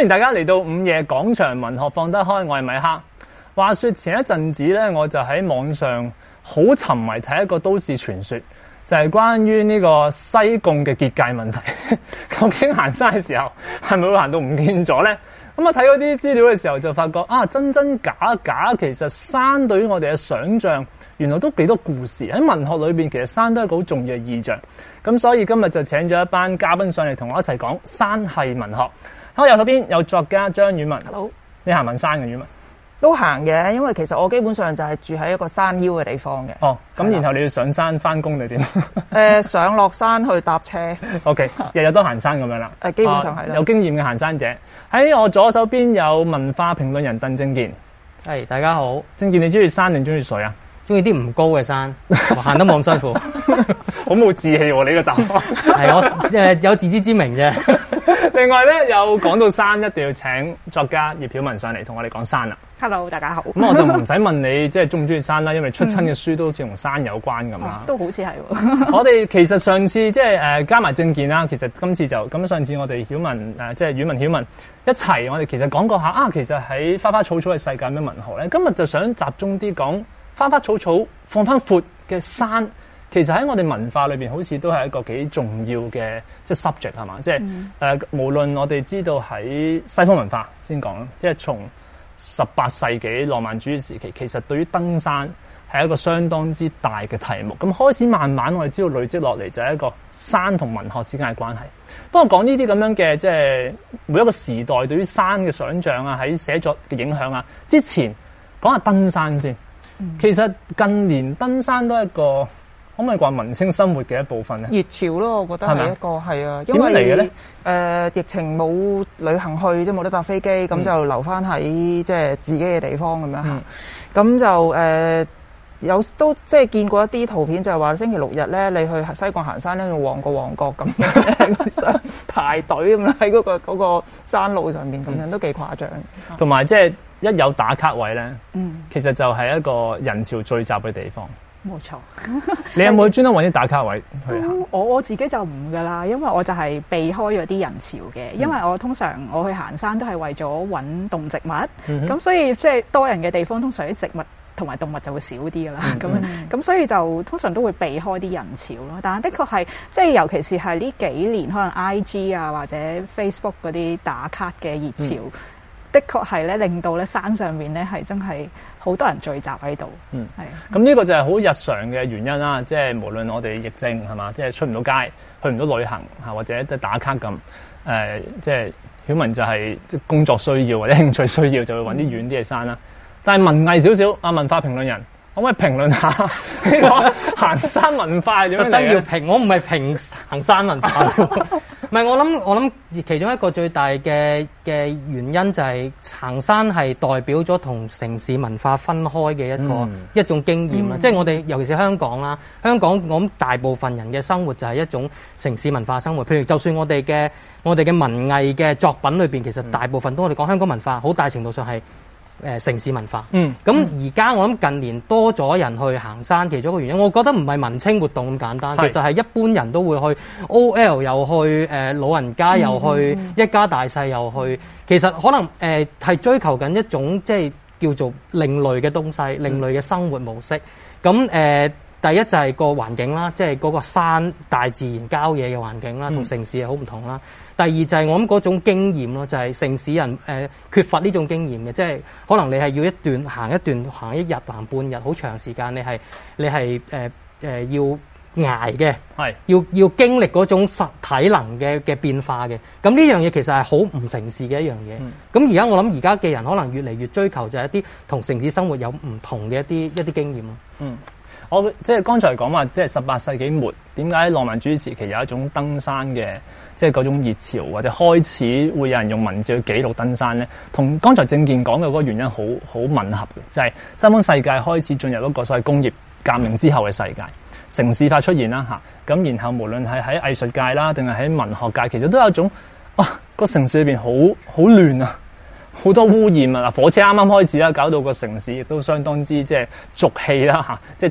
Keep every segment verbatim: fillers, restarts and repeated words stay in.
歡迎大家嚟到午夜廣場文學放得開，我係米克。話說前一陣子咧，我就喺網上好沉迷睇一個都市傳說，就係、是、關於呢個西貢嘅結界問題。究竟行山嘅時候係咪會行到唔見咗咧？咁啊睇嗰啲資料嘅時候就發覺啊，真真假假，其實山對於我哋嘅想像原來都幾多故事。喺文學裏邊，其實山都係一個好重要嘅意象。咁所以今日就請咗一班嘉賓上嚟同我一齊講山系文學。喺我右手邊有作家張婉文。 好， 你行唔行山嘅婉文？ 都行嘅，因為其實我基本上就係住喺一個山腰嘅地方嘅。 哦，咁然後你要上山翻工定點？ 誒、呃，上落山去搭車。 O K， 日日都行山咁樣啦。 誒，基本上係啦、 啊。有經驗嘅行山者。喺我左手邊有文化評論人鄧正健。 係，大家好。 正健，你中意山定中意水啊？ 中意啲唔高嘅山，行得冇咁辛苦。 好冇志氣喎！你個答案係我誒有自知之明啫。 另外咧，有講到山，一定要請作家葉曉文上嚟同我哋講山啦。 Hello， 大家好。 咁我就唔使問你即係中唔中意山啦，因為出親嘅書都好似同山有關咁啦、 嗯。都好似係。 我哋其實上次即係誒加埋正健啦，其實今次就咁上次我哋曉文誒即係婉文曉文一齊，我哋其實講過下啊，其實喺花花草草嘅世界有咩文學咧？今日就想集中啲講花花草草放翻闊嘅山。其實喺我哋文化裏邊，好似都係一個幾重要嘅即係 subject 係嘛？即係誒、嗯呃，無論我哋知道喺西方文化先講啦，即係從十八世紀浪漫主義時期，其實對於登山係一個相當之大嘅題目。咁開始慢慢我哋知道累積落嚟就係一個山同文學之間嘅關係。不過講呢啲咁樣嘅即係每一個時代對於山嘅想像啊，喺寫作嘅影響啊，之前講下登山先。嗯、其實近年登山都係一個可唔可以話文青生活嘅一部分咧？ 熱潮咯，我覺得係一個係啊，因為嚟嘅咧？誒、 呃，疫情冇旅行去，即係冇得搭飛機，咁、嗯、就留翻喺即係自己嘅地方咁樣行。咁、嗯、就誒、呃、有都即係見過一啲圖片，就係話星期六日咧，你去西貢行山咧，要旺過旺角咁樣排隊咁樣喺嗰個嗰個山路上面咁樣，都幾誇張。 同埋即係一有打卡位咧， 嗯，其實就係一個人潮聚集嘅地方。 冇錯， 你有冇專登揾啲打卡位去行？ 我我自己就唔噶啦，因為我就係避開咗啲人潮嘅，因為我通常我去行山都係為咗揾動植物，咁、嗯、所以即係多人嘅地方，通常啲植物同埋動物就會少啲噶啦，咁咁、嗯、所以就通常都會避開啲人潮咯。但係的確係，即係尤其是係呢幾年，可能 I G 啊或者 Facebook 嗰啲打卡嘅熱潮。嗯的確係咧，令到咧山上面咧係真係好多人聚集喺度。 嗯，係。咁呢個就係好日常嘅原因啦。即係無論我哋疫症係嘛，即係出唔到街，去唔到旅行嚇，或者即係打卡咁。誒、呃，即係曉文就係即係工作需要或者興趣需要，就會揾啲遠啲嘅山啦。嗯、但係文藝少少，啊文化評論人，可唔可以評論下呢個行山文化係點樣嚟嘅？ 特登要評，我唔係評行山文化。唔係，我諗我諗其中一個最大嘅嘅原因就係行山係代表咗同城市文化分開嘅一個、嗯、一種經驗啦。即、嗯、係、就是、我哋尤其是香港啦，香港我諗大部分人嘅生活就係一種城市文化生活。譬如就算我哋嘅我哋嘅文藝嘅作品裏邊，其實大部分都我哋講香港文化，好大程度上係。誒、呃、城市文化，嗯，咁而家我諗近年多咗人去行山，其中一個原因，我覺得唔係文青活動咁簡單，其實係一般人都會去 O L 又去，誒、呃、老人家又去，嗯、一家大細又去，其實可能誒係、呃、追求緊一種即係叫做另類嘅東西，另類嘅生活模式。咁誒、呃、第一就係個環境啦，即係嗰個山大自然郊野嘅環境啦，同城市係好唔同啦。第二就係我諗嗰種經驗咯，就係、是、城市人誒、呃、缺乏呢種經驗嘅，即係可能你係要一段行一段行一日行半日好長時間，你係你係誒誒要捱嘅，係要要經歷嗰種實體能嘅嘅變化嘅。咁呢樣嘢其實係好唔城市嘅一樣嘢。咁而家我諗而家嘅人可能越嚟越追求就係一啲同城市生活有唔同嘅一啲一啲經驗咯。 嗯。我即係剛才講話，即係十八世紀末，點解浪漫主義時期有一種登山嘅，即係嗰種熱潮，或者開始會有人用文字去記錄登山咧？同剛才正健講嘅嗰個原因好好吻合嘅，就係、是、西方世界開始進入一個所謂工業革命之後嘅世界，城市化出現啦嚇。咁然後無論係喺藝術界啦，定係喺文學界，其實都有一種啊個城市裏邊好好亂啊！好多污染啊！嗱，火車啱啱開始啦，搞到個城市亦都相當之即係濁氣啦嚇，即係真係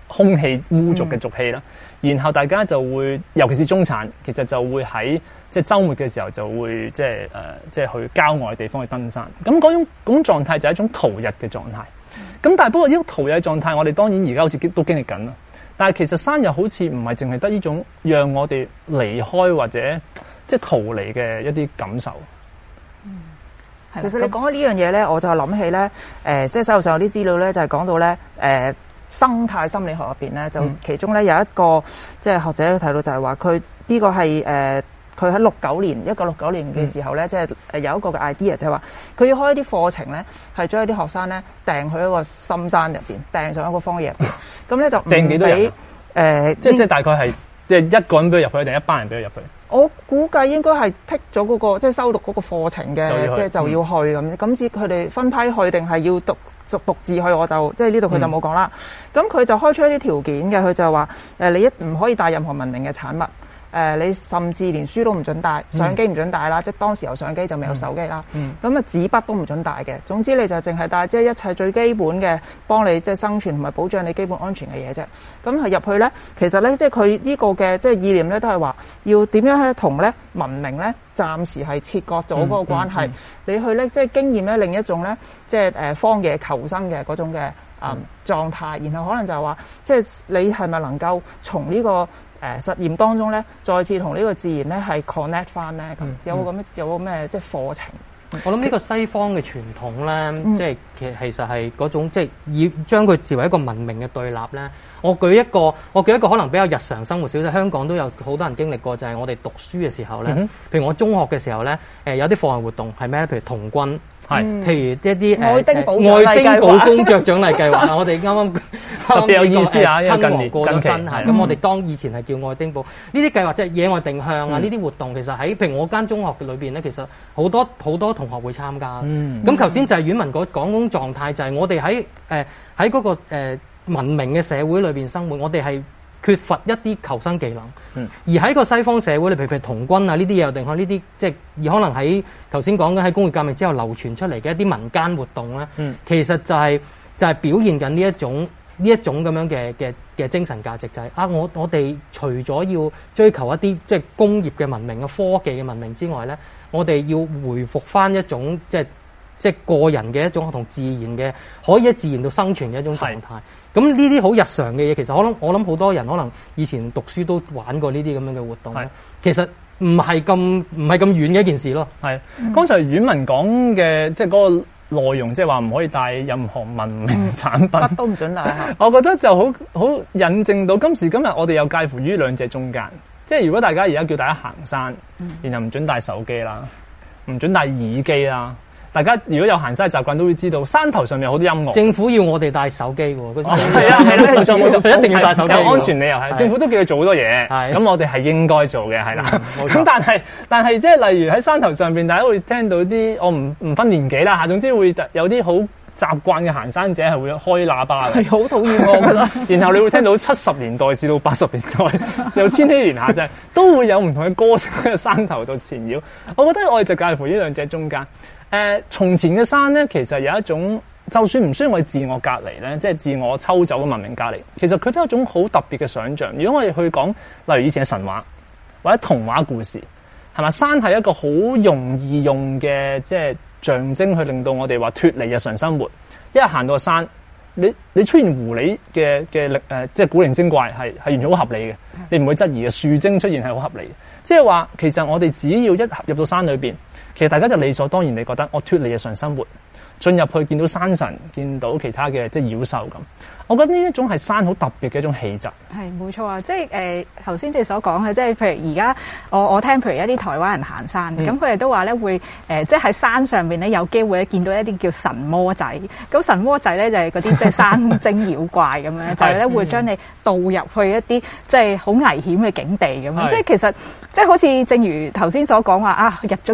空氣污濁嘅濁氣啦。嗯、然後大家就會，尤其是中產，其實就會喺即係週末嘅時候就會即係誒即係去郊外嘅地方去登山。咁嗰種嗰種狀態就係一種逃逸嘅狀態。咁但係不過呢種逃逸嘅狀態，我哋當然而家好似都經歷緊啦。但係其實山又好似唔係淨係得呢種讓我哋離開或者即係逃離嘅一啲感受。 嗯，其實你講緊呢樣嘢咧，我就諗起咧，誒、呃，即係手上有啲資料咧，就係、是、講到咧，誒、呃，生態心理學入邊咧，就其中咧有一個即係學者提到就係話，佢呢個係誒，佢喺六九年一九六九年嘅時候咧，嗯、即係誒有一個嘅 idea 就係話，佢要開一啲課程咧，係將一啲學生咧掟去一個深山入邊，掟上一個荒野入邊，咁咧就掟幾多人？誒、 呃， 即係即係大概係即係一個人俾佢入去，定一班人俾佢入去？ 我估計應該係剔咗嗰個即係修讀嗰個課程嘅，即係就要去咁。咁至佢哋分批去定係要讀獨獨自去，我就即係呢度佢就冇講啦。咁佢、嗯、就開出一啲條件嘅，佢就話誒你一唔可以帶任何文明嘅產物。誒、呃，你甚至連書都唔準帶，相機唔準帶啦，嗯、即係當時有相機就未有手機啦。咁啊紙筆都唔準帶嘅。總之你就淨係帶即係一切最基本嘅，幫你即係生存同埋保障你基本安全嘅嘢啫。咁係入去咧，其實咧即係佢呢個嘅即係意念咧，都係話要點樣咧同咧文明咧暫時係切割咗嗰個關係。嗯嗯嗯、你去咧即係經驗咧另一種咧即係誒荒野求生嘅嗰種嘅啊、嗯、狀態，然後可能就係話即係你係咪能夠從呢、這個誒實驗當中咧，再次同呢個自然咧係 connect 翻咧，咁、嗯、有冇咁有冇咩即係課程？ 我諗呢個西方嘅傳統咧，嗯、即係其其實係嗰種即係以將佢視為一個文明嘅對立咧。我舉一個，我舉一個可能比較日常生活少少，香港都有好多人經歷過，就係、是、我哋讀書嘅時候咧，嗯、譬如我中學嘅時候咧，誒有啲課外活動係咩咧？譬如童軍。係，譬如一啲誒愛丁堡公爵獎勵計劃，我哋啱啱特別有意思啊！ 親王過咗身係，咁我哋當以前係叫愛丁堡呢啲計劃，即係野外定向啊！呢啲活動其實喺譬如我間中學嘅裏邊咧，其實好多好多同學會參加。咁頭先就係阮文講嗰種狀態，就係我哋喺誒喺嗰個誒文明嘅社會裏邊生活，我哋係缺乏一啲求生技能，嗯、而喺個西方社會，你譬如譬如童軍啊呢啲嘢，定係呢啲即係而可能喺頭先講緊喺工業革命之後流傳出嚟嘅一啲民間活動咧，嗯、其實就係、是、就係、是、表現緊呢一種呢一種咁樣嘅嘅嘅精神價值，就係、是、啊我我哋除咗要追求一啲即係工業嘅文明嘅科技嘅文明之外咧，我哋要回復翻一種即係即係個人嘅一種同自然嘅可以喺自然度生存嘅一種狀態。咁呢啲好日常嘅嘢，其實我諗我諗好多人可能以前讀書都玩過呢啲咁樣嘅活動。係，其實唔係咁唔係咁遠嘅一件事咯。係， 剛才阮文講嘅即係嗰個內容，即係話唔可以帶任何文明產品， 乜都唔準帶。 我覺得就好好印證到今時今日我哋又介乎於兩者中間。即係如果大家而家叫大家行山，然後唔準帶手機啦，唔準帶耳機啦。大家如果有行山嘅習慣，都會知道山頭上面有好多音樂。 政府要我哋帶手機喎，係啊係啦，冇錯冇錯， 一定要帶手機。 有安全理由係，政府都叫佢做好多嘢。係，咁我哋係應該做嘅，係啦。咁但係但係即係例如喺山頭上邊，大家會聽到啲我唔唔分年紀啦嚇，總之會有啲好習慣嘅行山者係會開喇叭嘅， 係好討厭我覺得。 然後你會聽到七十年代至到八十年代，就千禧年下啫，都會有唔同嘅歌聲喺個山頭度纏繞。我覺得我哋就介乎呢兩者中間。誒、呃，從前嘅山咧，其實有一種，就算唔需要我哋自我隔離咧，即係自我抽走嘅文明隔離，其實佢都有一種好特別嘅想像。如果我哋去講，例如以前嘅神話或者童話故事，係咪？山係一個好容易用嘅，即係象徵去令到我哋話脫離日常生活。一日行到山，你你出現狐狸嘅嘅力誒，即係古靈精怪，係係完全好合理嘅，你唔會質疑嘅。樹精出現係好合理嘅，即係話其實我哋只要一入到山裏邊。其實大家就理所當然，你覺得我脫離日常生活，進入去見到山神，見到其他嘅即係妖獸咁。我覺得呢一種係山好特別嘅一種氣質。 係冇錯啊！即係誒頭先即係所講嘅，即係譬如而家我我聽譬如一啲台灣人行山，咁佢哋都話咧會誒、呃，即係喺山上邊咧有機會咧見到一啲叫神魔仔。咁神魔仔咧就係嗰啲即係山精妖怪咁樣，就係咧會將你導入去一啲即係好危險嘅境地咁樣。即係其實即係好似正如頭先所講話啊，入咗結界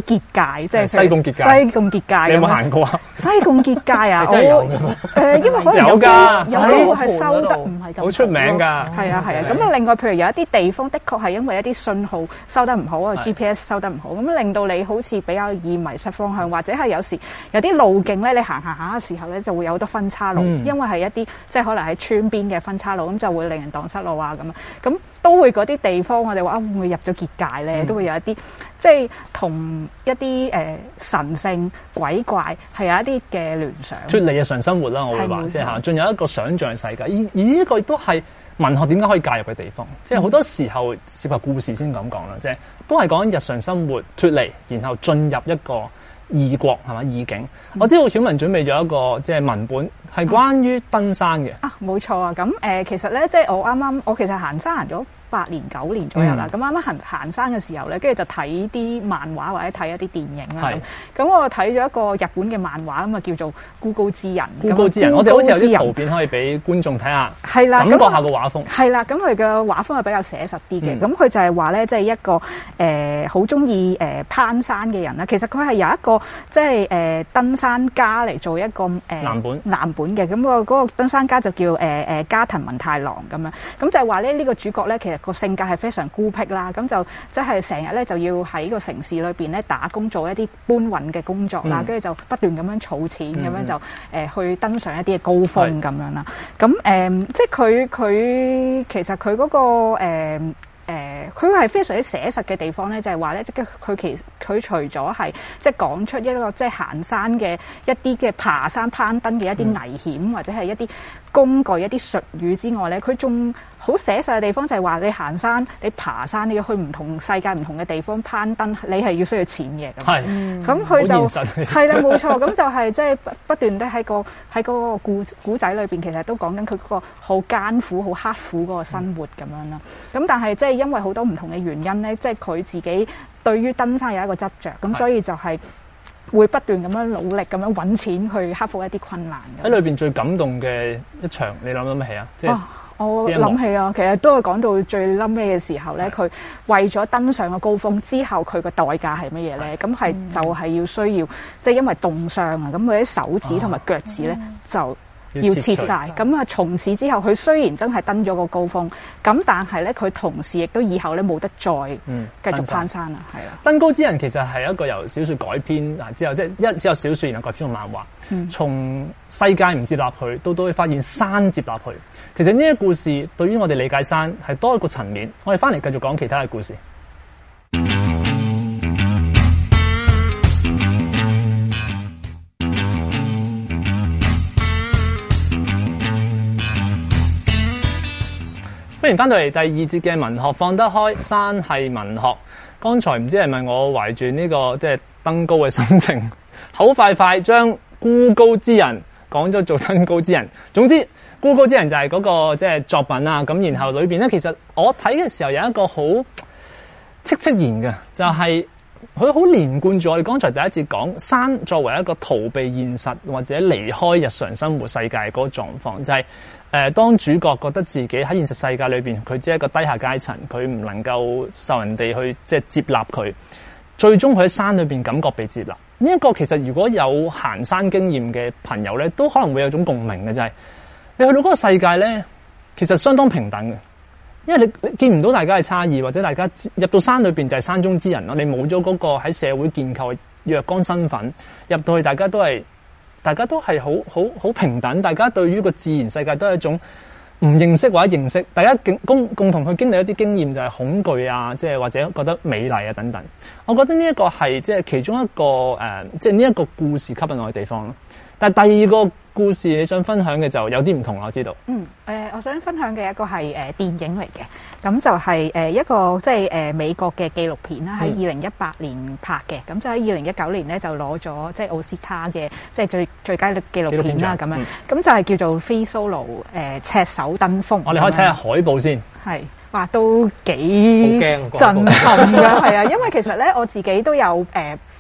界，即係西貢結界。 西貢結界。 你有冇行過啊？ 西貢結界啊， 真係有我誒，因為可能有㗎有啲會係收得唔係咁好出名㗎。 係啊係啊，咁啊另外譬如有一啲地方的確係因為一啲信號收得唔好啊 ，G P S 收得唔好，咁令到你好似比較易迷失方向，或者係有時有啲路徑咧，你行行下嘅時候咧就會有好多分岔路， 嗯、 因為係一啲即係可能喺村邊嘅分岔路，咁就會令人蕩失路啊咁啊，咁都會嗰啲地方我哋話啊會唔會入咗結界咧？嗯、都會有一啲即係同一啲誒、呃、神聖鬼怪係有一啲嘅聯想， 脫離日常生活啦，我會話即係嚇，進入一個想像世界，而而呢個亦都係文學點解可以介入嘅地方，即係好多時候涉及故事先咁講啦，即係都係講日常生活脫離，然後進入一個異國係嘛異境。嗯、我知道曉雯準備咗一個即係文本係關於登山嘅啊，冇錯啊。咁誒、呃，其實咧即係我啱啱我其實行山行咗八年九年左右啦，咁啱啱行行山嘅時候咧，跟住就睇啲漫畫或者睇一啲電影啦。咁我睇咗一個日本嘅漫畫咁啊，叫做《孤高之人》。 孤高之人，我哋好似有啲圖片可以俾觀眾睇下， 係啦， 感覺下個畫風。 係啦，咁佢嘅畫風係比較寫實啲嘅。咁佢、嗯、就係話咧，即係一個誒好中意誒攀山嘅人啦。其實佢係有一個即係誒登山家嚟做一個誒藍本藍本嘅。咁個嗰個登山家就叫誒誒加藤文太郎咁樣。咁就係話咧，呢個主角咧，其實個性格係非常孤僻啦，咁就即係成日咧就要喺個城市裏邊咧打工做一啲搬運嘅工作啦，跟住、嗯、就不斷咁樣儲錢，咁、嗯、樣就誒、呃、去登上一啲嘅高峰咁樣啦。咁誒、呃，即係佢佢其實佢嗰、嗰個誒。呃誒，佢係、呃、非常之寫實嘅地方咧，就係話咧，即係佢其佢除咗係即係講出一個即係行山嘅一啲嘅爬山攀登嘅一啲危險，嗯、或者係一啲工具、一啲術語之外咧，佢仲好寫實嘅地方就係話你行山、你爬山，你要去唔同世界、唔同嘅地方攀登，你係要需要錢嘅。 係， 咁佢、嗯、就係啦，冇錯。咁就係即係不不斷地喺個喺嗰個故古仔裏邊，其實都講緊佢嗰個好艱苦、好刻苦嗰個生活咁樣啦。咁、嗯、但係即係因為好多唔同嘅原因咧，即係佢自己對於登山有一個執着，咁所以就係會不斷咁樣努力咁樣揾錢去克服一啲困難。 喺裏邊最感動嘅一場，你諗諗乜起啊？即係、哦、 我諗起啊，其實都係講到最冧尾嘅時候咧，佢為咗登上個高峰之後，佢個代價係乜嘢咧？咁係就係要需要，即係因為凍傷啊，咁佢啲手指同埋腳趾咧、嗯、就。要切晒，咁啊！從此之後，佢雖然真係登咗個高峰，咁但係咧，佢同時亦都以後咧冇得再繼續攀山啦，係啦、嗯。登高之人其實係一個由小説改編嗱之後，即係一只有小説，然後改編成漫畫，嗯、從世界唔接納佢，到到會發現山接納佢。其實呢一個故事對於我哋理解山係多一個層面。我哋翻嚟繼續講其他嘅故事。歡迎翻到嚟第二節嘅文學放得開，山係文學。剛才唔知係咪我懷住呢個即係登高嘅心情，口快快將孤高之人講咗做登高之人。總之，孤高之人就係嗰個即係作品啊。咁然後裏邊咧，其實我睇嘅時候有一個好戚戚然嘅，就係佢好連貫住我哋剛才第一節講山作為一個逃避現實或者離開日常生活世界嗰個狀況，就係、是。誒、呃，當主角覺得自己喺現實世界裏邊，佢只係一個低下階層，佢唔能夠受人哋去即係接納佢，最終佢喺山裏邊感覺被接納。呢、這、一個其實如果有行山經驗嘅朋友咧，都可能會有種共鳴嘅，就係、是、你去到嗰個世界咧，其實相當平等嘅，因為你你見唔到大家嘅差異，或者大家入到山裏邊就係山中之人咯，你冇咗嗰個喺社會建構嘅若干身份，入到去大家都係。大家都係好好好平等，大家對於個自然世界都係一種唔認識或者認識，大家共共同去經歷一啲經驗，就係恐懼啊，即係或者覺得美麗啊等等。我覺得呢一個係即係其中一個誒、呃，即係呢一個故事吸引我嘅地方咯。但係第二個故事你想分享嘅就有啲唔同啦，我知道。嗯，誒、 呃，我想分享嘅一個係誒、呃、電影嚟嘅，咁就係、是、誒、呃、一個即係誒美國嘅紀錄片啦，喺二零一八年拍嘅，咁、嗯、就喺二零一九年咧就攞咗即係奧斯卡嘅即係最最佳紀錄片啦，咁樣，咁、嗯、就係叫做 Free Solo 誒、呃、赤手登峰。 我哋可以睇下海報先。 係。哇，都幾震撼㗎，係啊！因為其實咧，我自己都有誒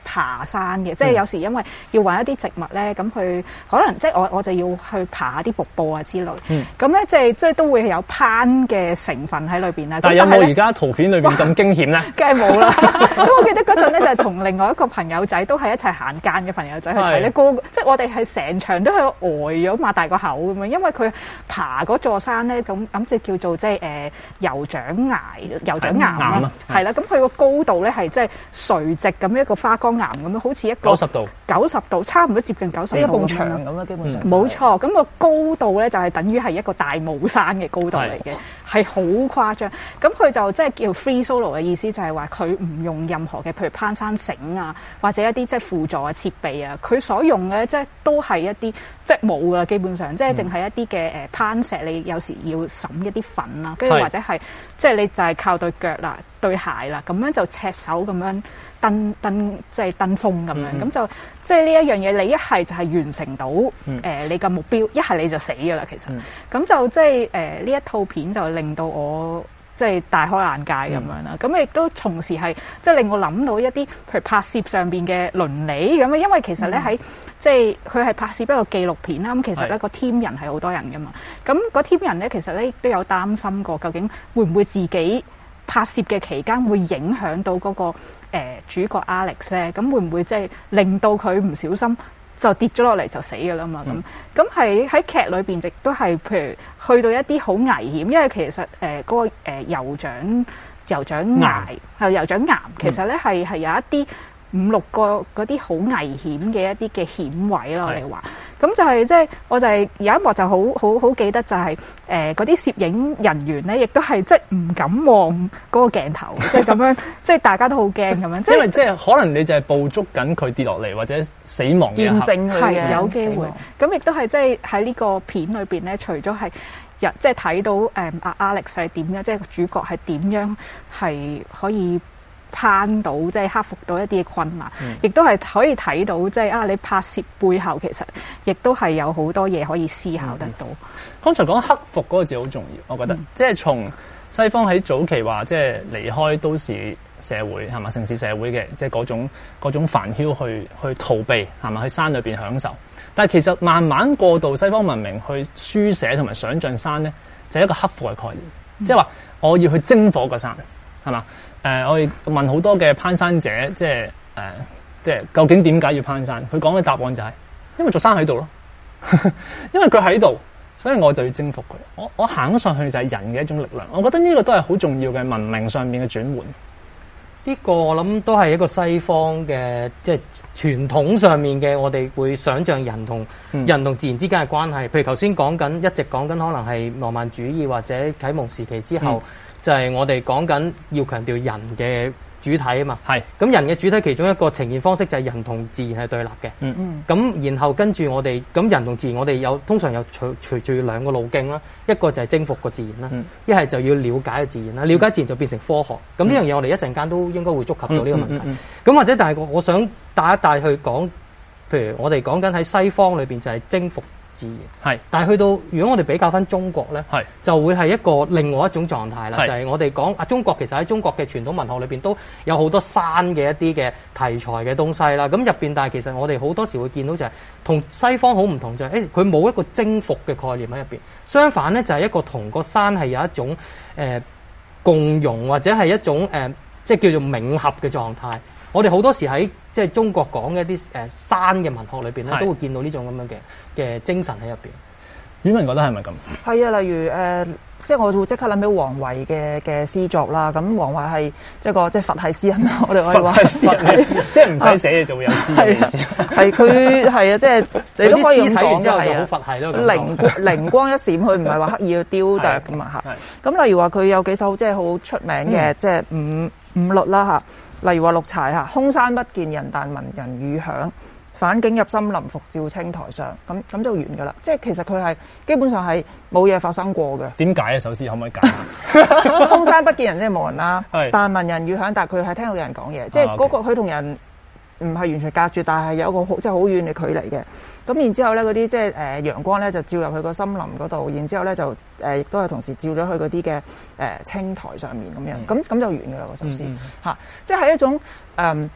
爬山嘅，即係有時因為要揾一啲植物咧，咁佢可能即係我我就要去爬下啲瀑布啊之類。咁咧即係即係都會有攀嘅成分喺裏邊啦。 但係有冇而家圖片裏邊咁驚險咧？ 梗係冇啦。咁我記得嗰陣咧就係同另外一個朋友仔都係一齊行間嘅朋友仔去睇咧，個即係我哋係成場都係呆咗擘大個口咁樣，因為佢爬嗰座山咧咁咁就叫做即係誒酋長崖、酋長岩啦，係啦。咁佢個高度咧係即係垂直咁一個花崗岩咁樣，好似一個九十度，九十度差唔多接近九十度， 一埲牆咁啦，基本上。 冇錯，咁個高度咧就係等於係一個大帽山嘅高度嚟嘅，係好誇張。咁佢就即係叫 free solo 嘅意思，就係話佢唔用任何嘅，譬如攀山繩啊，或者一啲即係輔助嘅設備啊，佢所用嘅即係都係一啲即係冇㗎，基本上即係淨係一啲嘅誒攀石，你有時要揼一啲粉啊，跟住或者係即係你就係靠對腳啦、對鞋啦，咁樣就赤手咁樣登登即係登峰咁樣，咁、嗯、就即係呢一樣嘢，你一係就係完成到誒、嗯呃、你嘅目標，一係你就死㗎啦。其實咁、嗯、就即係誒呢一套片就令到我即係大開眼界咁樣啦。咁亦都同時係即係令我諗到一啲譬如拍攝上邊嘅倫理咁啊，因為其實咧喺、嗯、即係佢係拍攝一個紀錄片啦。咁其實咧個 team 人係好多人㗎嘛。咁個 team 人咧其實咧亦都有擔心過，究竟會唔會自己拍攝嘅期間會影響到嗰、那個。誒、呃、主角 Alex 咧，咁會唔會即係令到佢唔小心就跌咗落嚟就死㗎啦嘛？咁咁係喺劇裏邊亦都係譬如去到一啲好危險，因為其實誒嗰、呃那個誒酋長酋長崖係酋長岩，其實咧係係有一啲五六個嗰啲好危險嘅一啲嘅險位咯，我哋話。咁就係即係，我就係有一幕就好好好記得，就係誒嗰啲攝影人員咧，亦都係即係唔敢望嗰個鏡頭，即係咁樣，即係大家都好驚咁樣。因為即係可能你就係捕捉緊佢跌落嚟或者死亡嘅一刻，見證佢嘅有機會。咁亦都係即係喺呢個片裏邊咧，除咗係日即係睇到誒阿 Alex 係點樣，即係主角係點樣係可以攀到即係克服到一啲嘅困難，亦都係可以睇到即係啊！你拍攝背後其實亦都係有好多嘢可以思考得到。剛、嗯、才講克服嗰個字好重要，我覺得、嗯、即係從西方喺早期話即係離開都市社會係嘛城市社會嘅，即係嗰種嗰種煩囂去去逃避係嘛去山裏邊享受。但係其實慢慢過渡西方文明去書寫同埋想像山咧，就係、是、一個克服嘅概念，嗯、即係話我要去征火個山係嘛。誒、呃，我哋問好多嘅攀山者，即係誒、呃，即係究竟點解要攀山？佢講嘅答案就係、是，因為座山喺度咯，因為佢喺度，所以我就要征服佢。我我行上去就係人嘅一種力量。我覺得呢個都係好重要嘅文明上面嘅轉換。 呢個我諗都係一個西方嘅即係傳統上面嘅，我哋會想像人同、嗯、人同自然之間嘅關係。譬如頭先講緊，一直講緊可能係浪漫主義或者啟蒙時期之後。嗯就係、是、我哋講緊要強調人嘅主體啊嘛，係咁人嘅主體其中一個呈現方式就係人同自然係對立嘅，嗯嗯，咁然後跟住我哋咁人同自然我哋有通常有隨隨住兩個路徑啦，一個就係征服個自然啦，一、嗯、係就要了解個自然啦，了解自然就變成科學，咁、嗯、呢樣嘢我哋一陣間都應該會觸及到呢個問題，咁、嗯嗯嗯、或者但係我想帶一帶去講，譬如我哋講緊喺西方裏邊就係征服自然係，但係去到如果我哋比較翻中國咧，係就會係一個另外一種狀態啦。就係、是、我哋講啊，中國其實喺中國嘅傳統文學裏邊都有好多山嘅一啲嘅題材嘅東西啦。咁入邊，但係其實我哋好多時會見到就係、是、同西方好唔同，就係誒佢冇一個征服嘅概念喺入邊。相反咧，就係、是、一個同個山係有一種誒、呃、共融或者係一種誒、呃、即係叫做冥合嘅狀態。我哋好多時喺即係中國講嘅一啲誒、呃、山嘅文學裏邊咧，都會見到呢種咁樣嘅嘅精神喺入邊。 婉雯覺得係咪咁？ 係啊，例如誒、呃，即係我會即刻諗起王維嘅嘅詩作啦。咁王維係一個即係佛系詩人啦，我哋可以話。佛系詩人，即係唔使寫嘢就會有詩嘅意思。係佢係啊，即係你都可以咁講嘅。好佛系咯，靈靈光一閃，佢唔係話刻意要雕琢噶嘛嚇。咁例如話佢有幾首即係好出名嘅，即係五五律啦嚇。例如話六柴嚇，空山不見人，但聞人語響。反境入森林，復照青台上。咁咁就完㗎啦。即係其實佢係基本上係冇嘢發生過嘅。點解啊？首先可唔可以解？空山不見人即係冇人啦。但聞人語響，但係佢係聽到有人講嘢。即係嗰個佢同人唔係完全隔住，但係有一個好即係好遠嘅距離嘅。咁然之後咧，嗰啲即係誒陽光咧就照入去個森林嗰度，然之後咧就誒亦都係同時照咗去嗰啲嘅誒青苔上面咁樣。咁咁就完㗎啦個首詩嚇。即係一種誒。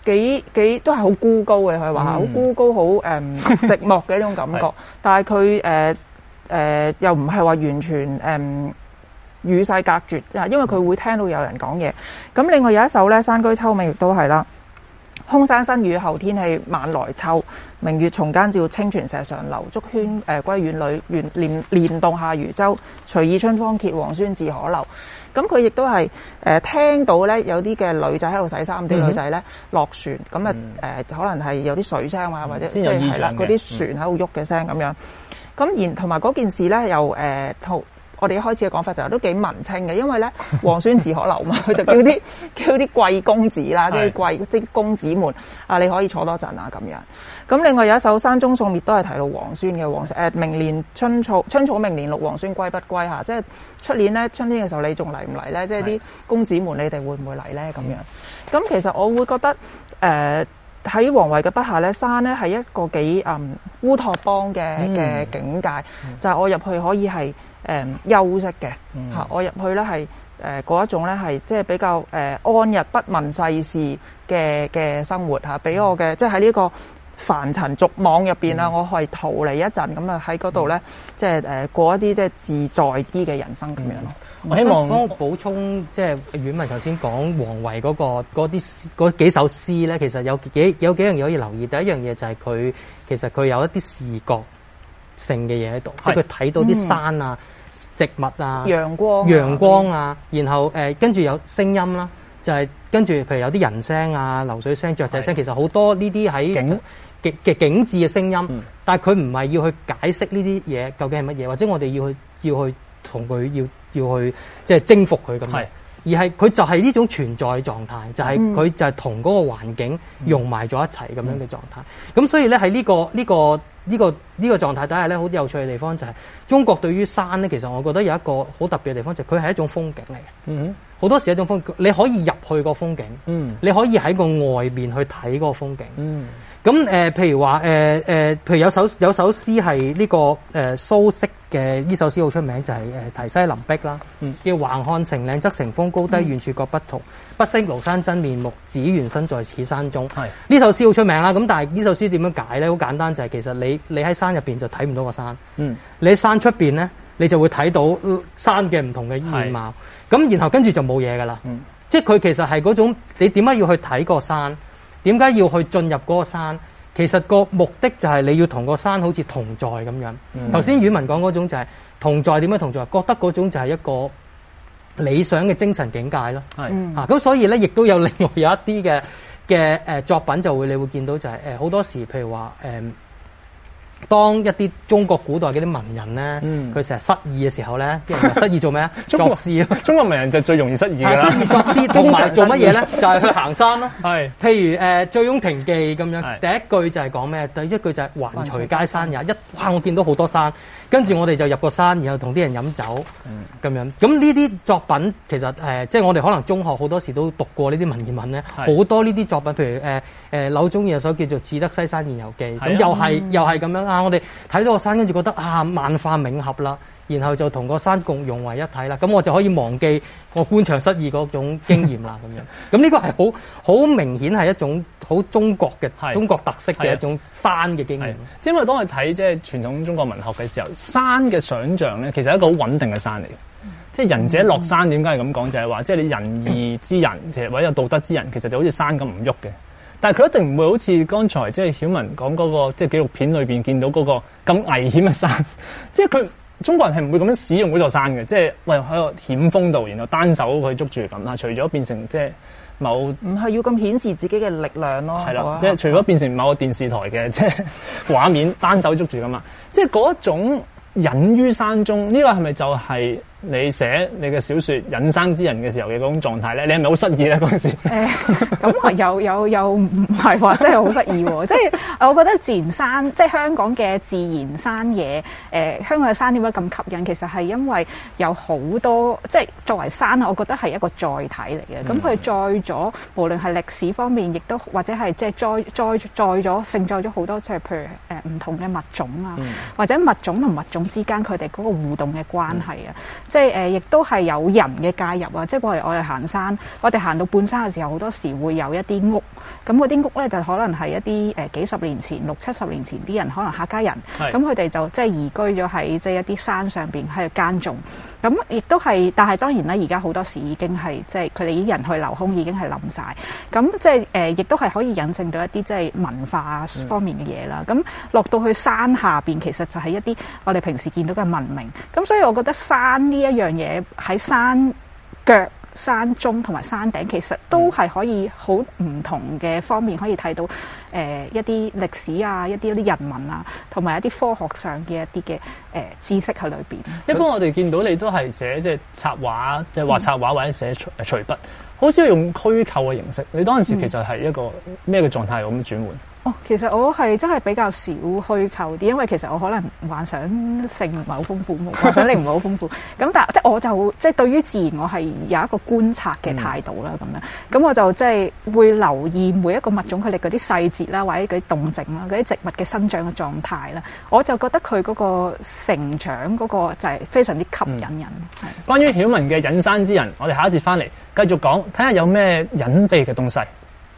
幾幾都係好孤高嘅，佢話好孤高，好誒、嗯、寂寞嘅一種感覺。但係佢誒誒又唔係話完全誒、嗯、與世隔絕，因為佢會聽到有人講嘢。咁另外有一首咧《山居秋暝》亦都係啦。空山新雨後，天氣晚來秋。明月松間照，清泉石上流。竹喧誒歸院裏，連連連動下漁舟。隨意春芳歇，黃宣自可留。咁佢亦都係誒、呃、聽到咧有啲嘅女仔喺度洗衫，啲、嗯、女仔咧落船，咁啊誒可能係有啲水聲啊，或者即係係啦嗰啲船喺度喐嘅聲咁樣。咁然同埋嗰件事咧又誒同。呃我哋一開始嘅講法就係都幾文青嘅，因為咧黃宣自可留嘛，佢就叫啲叫啲貴公子啦，即係貴啲公子們啊，你可以坐多陣啊咁樣。咁另外有一首《山中送別》都係提到黃宣嘅黃誒明年春草春草明年綠，黃宣歸不歸嚇，即係出年咧春天嘅時候你仲嚟唔嚟咧？即係啲公子們你哋會唔會嚟咧？咁樣。咁其實我會覺得誒喺王維嘅筆下咧，山咧係一個幾嗯烏托邦嘅嘅境界，嗯、就係我入去可以係。誒、嗯、休息嘅嚇、嗯，我入去咧係誒嗰一種咧係即係比較誒、呃、安逸不問世事嘅嘅生活嚇，俾我嘅即係喺呢個凡塵俗網入邊啦，嗯、我係逃離一陣咁啊喺嗰度咧，即係誒過一啲即係自在啲嘅人生咁樣咯。 我希望幫我補充，即係婉文頭先講王維嗰個嗰啲嗰幾首詩咧，其實有幾有幾樣嘢可以留意。第一樣嘢就係佢其實佢有一啲視覺性嘅嘢喺度，即係佢睇到啲山啊。嗯植物啊，陽光、啊、陽光啊，然後誒跟住有聲音啦，就係、是、跟住譬如有啲人聲啊、流水聲、雀仔聲，其實好多呢啲喺景嘅嘅景緻嘅聲音，嗯、但係佢唔係要去解釋呢啲嘢究竟係乜嘢，或者我哋要去要去同佢要要去即係征服佢咁樣，而係佢就係呢種存在狀態，就係、是、佢就係同嗰個環境融埋咗一齊咁樣嘅狀態。咁、嗯、所以咧喺呢個呢、呢個。呢、這個呢、這個狀態底下咧，好有趣嘅地方就係、是、中國對於山咧，其實我覺得有一個好特別嘅地方，就係佢係一種風景嚟嘅。嗯，好多時係一種風景，你可以入去個風景，嗯，你可以喺個外面去睇嗰個風景，嗯。咁誒、呃，譬如話誒誒，譬如有首有首詩係呢、這個誒、呃、蘇軾嘅呢首詩好出名，就係、是、誒題西林壁啦，嗯，叫橫看成嶺側成峰，高低遠處各不同，不識廬山真面目，只緣身在此山中。係呢首詩好出名啦。咁但係呢首詩點樣解咧？好簡單，就係、是、其實你你喺山入邊就睇唔到個山，嗯，你喺山出邊咧，你就會睇到山嘅唔同嘅面貌。咁然後跟住就冇嘢噶啦，嗯，即係佢其實係嗰種你點解要去睇個山？點解要去進入嗰個山？其實個目的就係你要同個山好似同在咁樣。頭先婉文講嗰種就係同在，點樣同在？覺得嗰種就係一個理想嘅精神境界咯。係啊，咁所以咧，亦都有另外有一啲嘅嘅誒作品就會你會見到就係誒好多時，譬如話誒。呃當一啲中國古代嘅啲文人咧，佢成日失意嘅時候咧，啲人失意做咩啊？作詩咯。中國文人就最容易失意㗎啦。失意作詩，同埋做乜嘢咧？就係去行山咯。係。譬如誒《醉翁亭記》咁樣，第一句就係講咩？第一句就係環隨街山也。一哇！我見到好多山，跟住我哋就入個山，然後同啲人飲酒，咁、嗯、樣。咁呢啲作品其實誒、呃，即係我哋可能中學好多時都讀過呢啲文言文咧，好多呢啲作品，譬如誒誒、呃、柳宗義有首叫做《似得西山宴遊記》，咁又係、嗯、又係咁樣啊！我哋睇到個山，跟住覺得啊萬化冥合啦，然後就同個山共融為一體啦，咁我就可以忘記我官場失意嗰種經驗啦，咁樣。咁呢個係好好明顯係一種好中國嘅中國特色嘅一種山嘅經驗。因為當我睇即係傳統中國文學嘅時候，山嘅想像咧，其實係一個好穩定嘅山嚟嘅。嗯、即係仁者樂山，點解係咁講？就係、是、話，即係你仁義之人，其實或者有道德之人，其實就好似山咁唔喐嘅。但係佢一定唔會好似剛才即係曉文講嗰個即係紀錄片裏邊見到嗰個咁危險嘅山，即係佢中國人係唔會咁樣使用嗰座山嘅，即係喂喺個險峰度，然後單手去捉住咁啦。除咗變成即係某唔係要咁顯示自己嘅力量咯，係啦，即係除咗變成某個電視台嘅即係畫面單手捉住咁嘛，即係嗰種隱於山中，呢、這個係咪就係你寫你嘅小説《隱山之人》嘅時候嘅嗰種狀態咧？你係咪好失意咧嗰陣時？誒，咁又又又唔係話真係好失意喎！即係我覺得自然山，即係香港嘅自然山野。誒、呃，香港嘅山點解咁吸引？其實係因為有好多，即係作為山，我覺得係一個載體嚟嘅。咁佢載咗，無論係歷史方面，亦都或者係即係載載載咗，盛載咗好多，即係譬如誒唔、呃、同嘅物種啊，嗯、或者物種同物種之間佢哋嗰個互動嘅關係啊。嗯即係誒，亦都係有人嘅介入啊！即係譬如我哋行山，我哋行到半山嘅時候，好多時會有一啲屋咁嗰啲屋咧就可能係一啲誒幾十年前、六七十年前啲人可能客家人，咁佢哋就即係移居咗喺即係一啲山上邊喺度耕種。咁亦都係，但係當然啦，而家好多時已經係即係佢哋啲人去樓空已經係冧晒。咁即係誒，亦都係可以引證到一啲即係文化方面嘅嘢啦。咁、嗯、落到去山下邊，其實就係一啲我哋平時見到嘅文明。咁所以我覺得山呢一樣嘢喺山腳、山中同埋山頂，其實都係可以好唔同嘅方面可以睇到誒、呃、一啲歷史啊，一啲一啲人文啊，同埋一啲科學上嘅一啲嘅誒知識喺裏邊。 一般我哋見到你都係寫即係插畫，即係畫插畫或者寫隨隨筆，好少用虛構嘅形式。你當陣時其實係一個咩嘅狀態咁轉換？ 哦，其實我係真係比較少虛構啲，因為其實我可能幻想性唔係好豐富，幻想力唔係好豐富。咁但係即係我就即係對於自然，我係有一個觀察嘅態度啦，咁、嗯、樣。咁我就即係會留意每一個物種佢哋嗰啲細節啦，或者嗰啲動靜啦，嗰啲植物嘅生長嘅狀態啦，我就覺得佢嗰個成長嗰個就係非常之吸引人。係、嗯、 關於曉雯嘅隱山之人，我哋下一節翻嚟繼續講，睇下有咩隱秘嘅東西。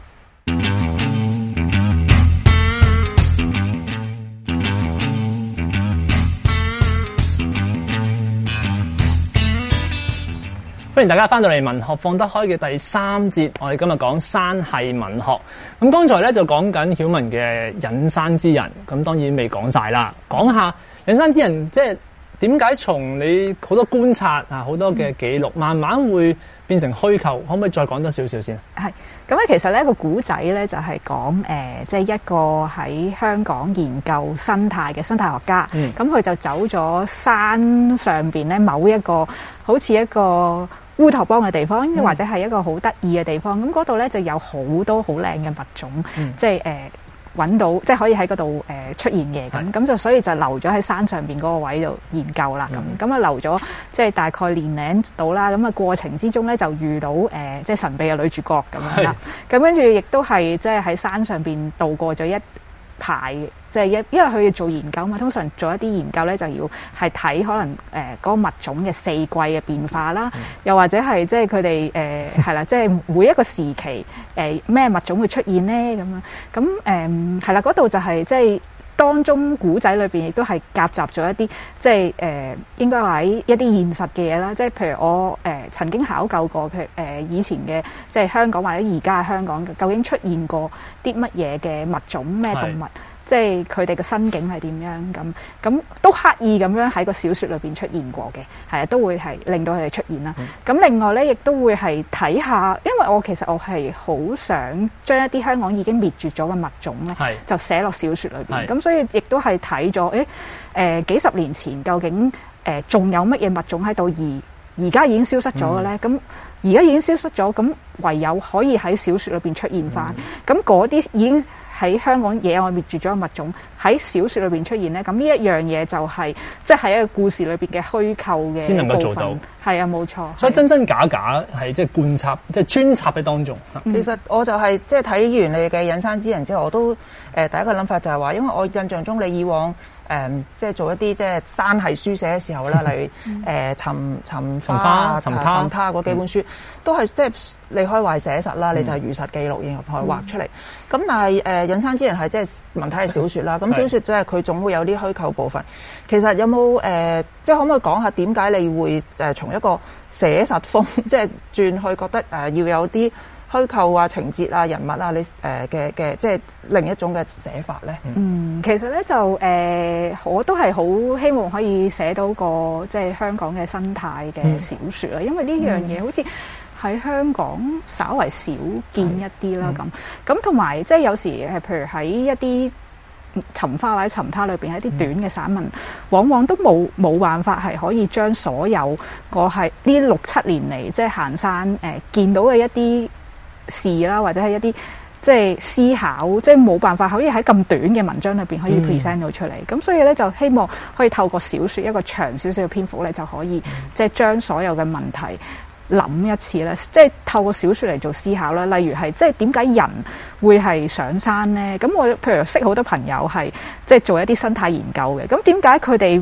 歡迎大家翻到嚟文學放得開嘅第三節，我哋今日講山系文學。咁剛才咧就講緊曉雯嘅隱山之人，咁當然未講晒啦。講下隱山之人，即係點解從你好多觀察啊，好多嘅記錄，慢慢會變成虛構？可唔可以再講多少少先？ 係咁咧，其實咧個古仔咧就係講誒，即係一個喺香港研究生態嘅生態學家。咁佢、嗯、就走咗山上邊咧某一個好似一個烏托邦嘅地方，嗯、或者係一個好得意嘅地方。咁嗰度咧就有好多好靚嘅物種，嗯、即係誒揾到，即係可以喺嗰度誒出現嘅。咁咁是就所以就留咗喺山上邊嗰個位度研究啦。咁咁啊留咗即係大概年零到啦。咁啊過程之中咧就遇到誒、呃、即係神秘嘅女主角咁樣啦。咁跟住亦都係即係喺山上邊度過咗一排。即係一，因為佢要做研究嘛，通常做一啲研究咧，就要係睇可能誒嗰、呃那個物種嘅四季嘅變化啦，嗯、又或者係即係佢哋誒係啦，即係每一個時期誒咩、呃、物種會出現咧咁樣，咁誒係啦，嗰度就係、是、即係當中古仔裏邊亦都係夾雜咗一啲即係誒、呃、應該話一啲現實嘅嘢啦，即係譬如我誒、呃、曾經考究過佢誒、呃、以前嘅即係香港或者而家嘅香港究竟出現過啲乜嘢嘅物種咩動物？即係佢哋嘅身境係點樣咁咁，都刻意咁樣喺個小説裏邊出現過嘅，係啊，都會係令到佢哋出現啦。咁、嗯、另外咧，亦都會係睇下，因為我其實我係好想將一啲香港已經滅絕咗嘅物種咧，是就寫落小説裏邊。咁是所以亦都係睇咗，誒誒幾十年前究竟誒仲、呃、有乜嘢物種喺度，而而家已經消失咗嘅咧？咁而家已經消失咗，咁唯有可以喺小説裏邊出現翻。咁嗰啲已經喺香港野外滅絕咗嘅物種喺小説裏邊出現咧，咁呢一樣嘢就係即係喺一個故事裏邊嘅虛構嘅先能夠做到。 係啊，冇錯。 所以真真假假係即係觀察，即係專插喺當中。 嗯、其實我就係即係睇完你嘅隱山之人之後，我都誒、呃、第一個諗法就係話，因為我印象中你以往誒、呃、即係做一啲即係山系書寫嘅時候啦，例如誒尋尋尋花、尋他、 尋他嗰幾本書，嗯、都係即係你開懷寫實啦，你就係如實記錄，然後去畫出嚟。咁、嗯、但係誒隱山之人係即係文體係小説啦，咁小説即係佢總會有啲虛構部分。其實有冇誒、呃，即係可唔可以講下點解你會誒從一個寫實風，即係轉去覺得誒、呃、要有啲虛構啊、情節啊、人物啊，你誒嘅嘅即係另一種嘅寫法咧？ 嗯，其實咧就誒、呃，我都係好希望可以寫到個即係香港嘅生態嘅小説啦，嗯、因為呢樣嘢好似喺香港稍為少見一啲啦咁。咁同埋即係有時係譬如喺一啲尋花或者尋他裏邊，一啲短嘅散文，嗯、往往都冇冇辦法係可以將所有個係呢六七年嚟即係行山誒、呃、見到嘅一啲事啦，或者係一啲即係思考，即係冇辦法可以喺咁短嘅文章裏邊可以 present 到出嚟。咁、嗯、所以咧就希望可以透過小説一個長少少嘅篇幅咧，就可以、嗯、即係將所有嘅問題諗一次咧，即係透過小説嚟做思考啦。例如係即係點解人會係上山咧？咁我譬如識好多朋友係即係做一啲生態研究嘅。咁點解佢哋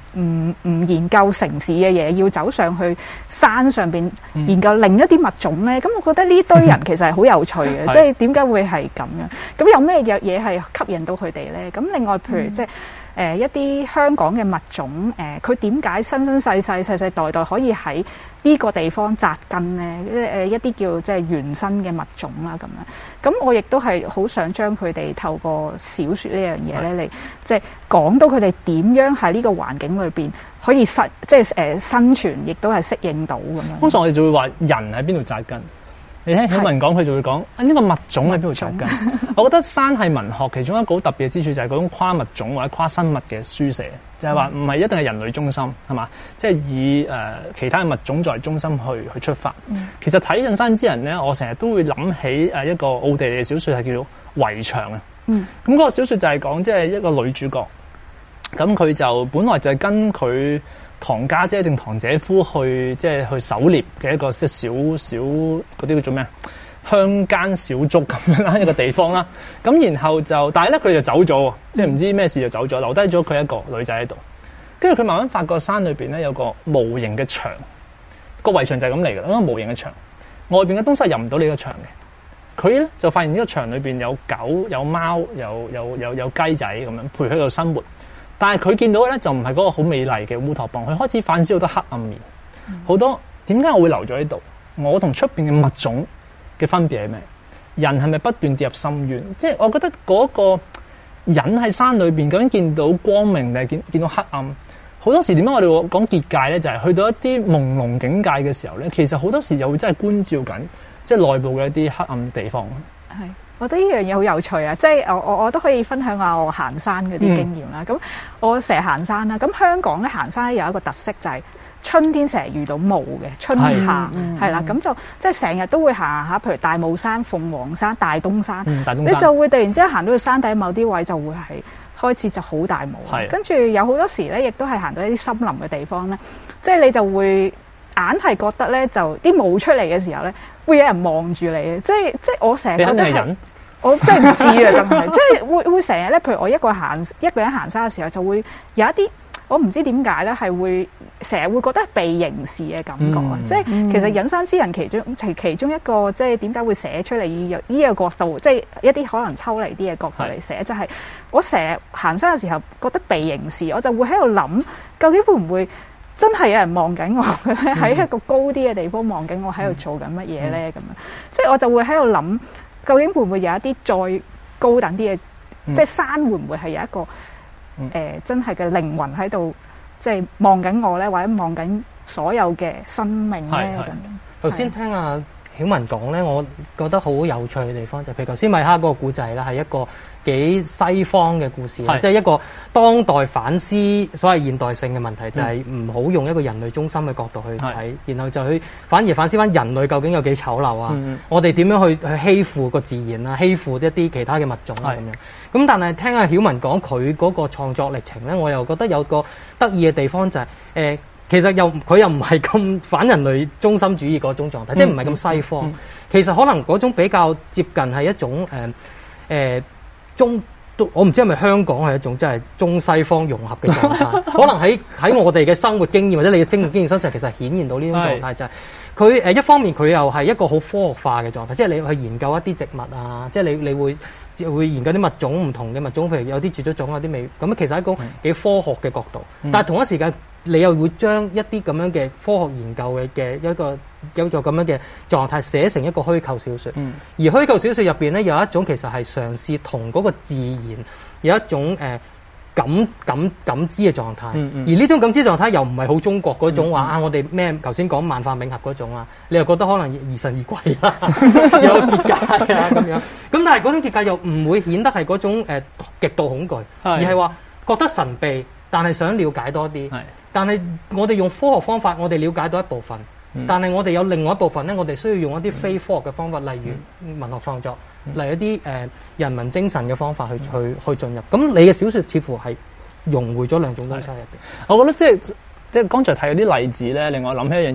唔唔研究城市嘅嘢，要走上去山上邊研究另一啲物種咧？咁、嗯、我覺得呢堆人其實係好有趣嘅，即係點解會係咁樣？咁有咩嘢嘢係吸引到佢哋咧？咁另外譬如即係。嗯誒、呃、一啲香港嘅物種，誒佢點解生生世世世世代代可以喺呢個地方紮根咧？誒一啲叫即係原生嘅物種啦，咁樣。咁我亦都係好想將佢哋透過小説呢樣嘢咧嚟，即係講到佢哋點樣喺呢個環境裏邊可以生，即係誒生存，亦都係適應到咁樣。 通常我哋就會話人喺邊度紮根。你聽曉文講，佢就會講啊呢個物種喺邊度紮根。我覺得山係文學其中一個好特別嘅之處，就係嗰種跨物種或者跨生物嘅書寫，就係話唔係一定係人類中心，係嘛？即係以誒、呃、其他嘅物種作為中心去去出發。嗯、其實睇《印山之人》咧，我成日都會諗起誒一個奧地利嘅小説係叫做《圍牆》啊。嗯，咁嗰個小説就係講即係一個女主角，咁佢就本來就係跟佢堂家姐定堂姐夫去即係去狩獵嘅一個即係小小嗰啲叫做咩鄉間小築咁樣啦，一個地方啦。咁然後就，但係咧佢就走咗，即係唔知咩事就走咗，留低咗佢一個女仔喺度。跟住佢慢慢發覺山裏邊咧有個無形嘅牆，個圍牆就係咁嚟嘅，一個無形嘅牆，外邊嘅東西入唔到你個牆嘅。佢咧就發現呢個牆裏邊有狗、有貓、有有有有雞仔咁樣陪佢喺度生活。但係佢見到嘅咧就唔係嗰個好美麗嘅烏托邦，佢開始反思好多黑暗面，好、嗯、多點解我會留咗喺度？我同出邊嘅物種嘅分別係咩？人係咪不斷跌入深淵？即係我覺得嗰個人喺山裏邊究竟見到光明定係見見到黑暗？好多時點解我哋會講結界咧？就係、是、去到一啲朦朧境界嘅時候咧，其實好多時又會真係觀照緊，即係內部嘅一啲黑暗地方。 係。我覺得呢樣嘢好有趣啊！即係我我我都可以分享下我行山嗰啲經驗啦。咁、嗯、我成日行山啦。咁香港咧行山有一個特色就係春天成日遇到霧嘅春夏係啦。咁、嗯、就即係成日都會行下，譬如大帽山、鳳凰山、大東山，嗯、大東山你就會突然之間行到去山底某啲位就會係開始就好大霧。跟住有好多時咧，亦都係行到一啲森林嘅地方咧，即係你就會硬係覺得咧，就啲霧出嚟嘅時候咧，會有人望住你嘅。即係即係我成日覺得係。我真係唔知啊，真係，即係會會成日咧，譬如我一個行一個人行山嘅時候，就會有一啲我唔知點解咧，係會成日會覺得被凝視嘅感覺啊！嗯、即係其實隱山之人其中其其中一個即係點解會寫出嚟呢呢個角度，即係一啲可能抽離啲嘅角度嚟寫，是就係我成日行山嘅時候覺得被凝視，我就會喺度諗，究竟會唔會真係有人望緊我喺、嗯、一個高啲嘅地方望緊我喺度做緊乜嘢咧？咁樣、嗯，即係我就會喺度諗。究竟會唔會有一啲再高等啲嘅，嗯、即係山會唔會係有一個誒、嗯呃、真係嘅靈魂喺度，即係望緊我咧，或者望緊所有嘅生命咧咁。 頭先聽阿曉文講咧，我覺得好有趣嘅地方就係、譬如頭先米哈嗰個故仔啦，係一個幾西方嘅故事，即係、就是、一個當代反思所謂現代性嘅問題，嗯、就係唔好用一個人類中心嘅角度去睇，然後就去反而反思翻人類究竟有幾醜陋啊！嗯、我哋點樣去去欺負個自然啊，欺負一啲其他嘅物種啊咁樣。咁但係聽阿曉文講佢嗰個創作歷程咧，我又覺得有個得意嘅地方就係、是、誒。呃其實又佢又唔係咁反人類中心主義嗰種狀態，嗯、即係唔係咁西方。嗯嗯、其實可能嗰種比較接近係一種誒誒、呃呃、中，我唔知係咪香港係一種即係中西方融合嘅狀態。可能喺喺我哋嘅生活經驗或者你嘅生活經驗身上，其實顯現到呢種狀態就係佢誒一方面佢又係一個好科學化嘅狀態，即係你去研究一啲植物啊，即係你你會會研究啲物種唔同嘅物種，譬如有啲絕咗種有啲未咁，其實係一個幾科學嘅角度，嗯、但係同一時間。你又會將一啲咁樣嘅科學研究嘅嘅一個有一個咁樣嘅狀態寫成一個虛構小說，嗯、而虛構小說入邊咧有一種其實係嘗試同嗰個自然有一種誒、呃、感感感知嘅狀態，嗯嗯、而呢種感知狀態又唔係好中國嗰種話、嗯嗯、啊，我哋咩頭先講萬化冥合嗰種啊，你又覺得可能疑神疑鬼啦，有結界啊咁樣，咁但係嗰種結界又唔會顯得係嗰種誒極度恐懼，是而係話覺得神秘，但係想了解多啲。但係我哋用科學方法，我哋了解到一部分，嗯、但係我哋有另外一部分咧，我哋需要用一啲非科學嘅方法，例如文學創作，嗯、例如一啲誒、呃、人文精神嘅方法去、嗯、去去進入。咁你嘅小說似乎係融匯咗兩種東西入邊。 我覺得即係即係剛才睇嗰啲例子咧，令我諗起一樣就係、是，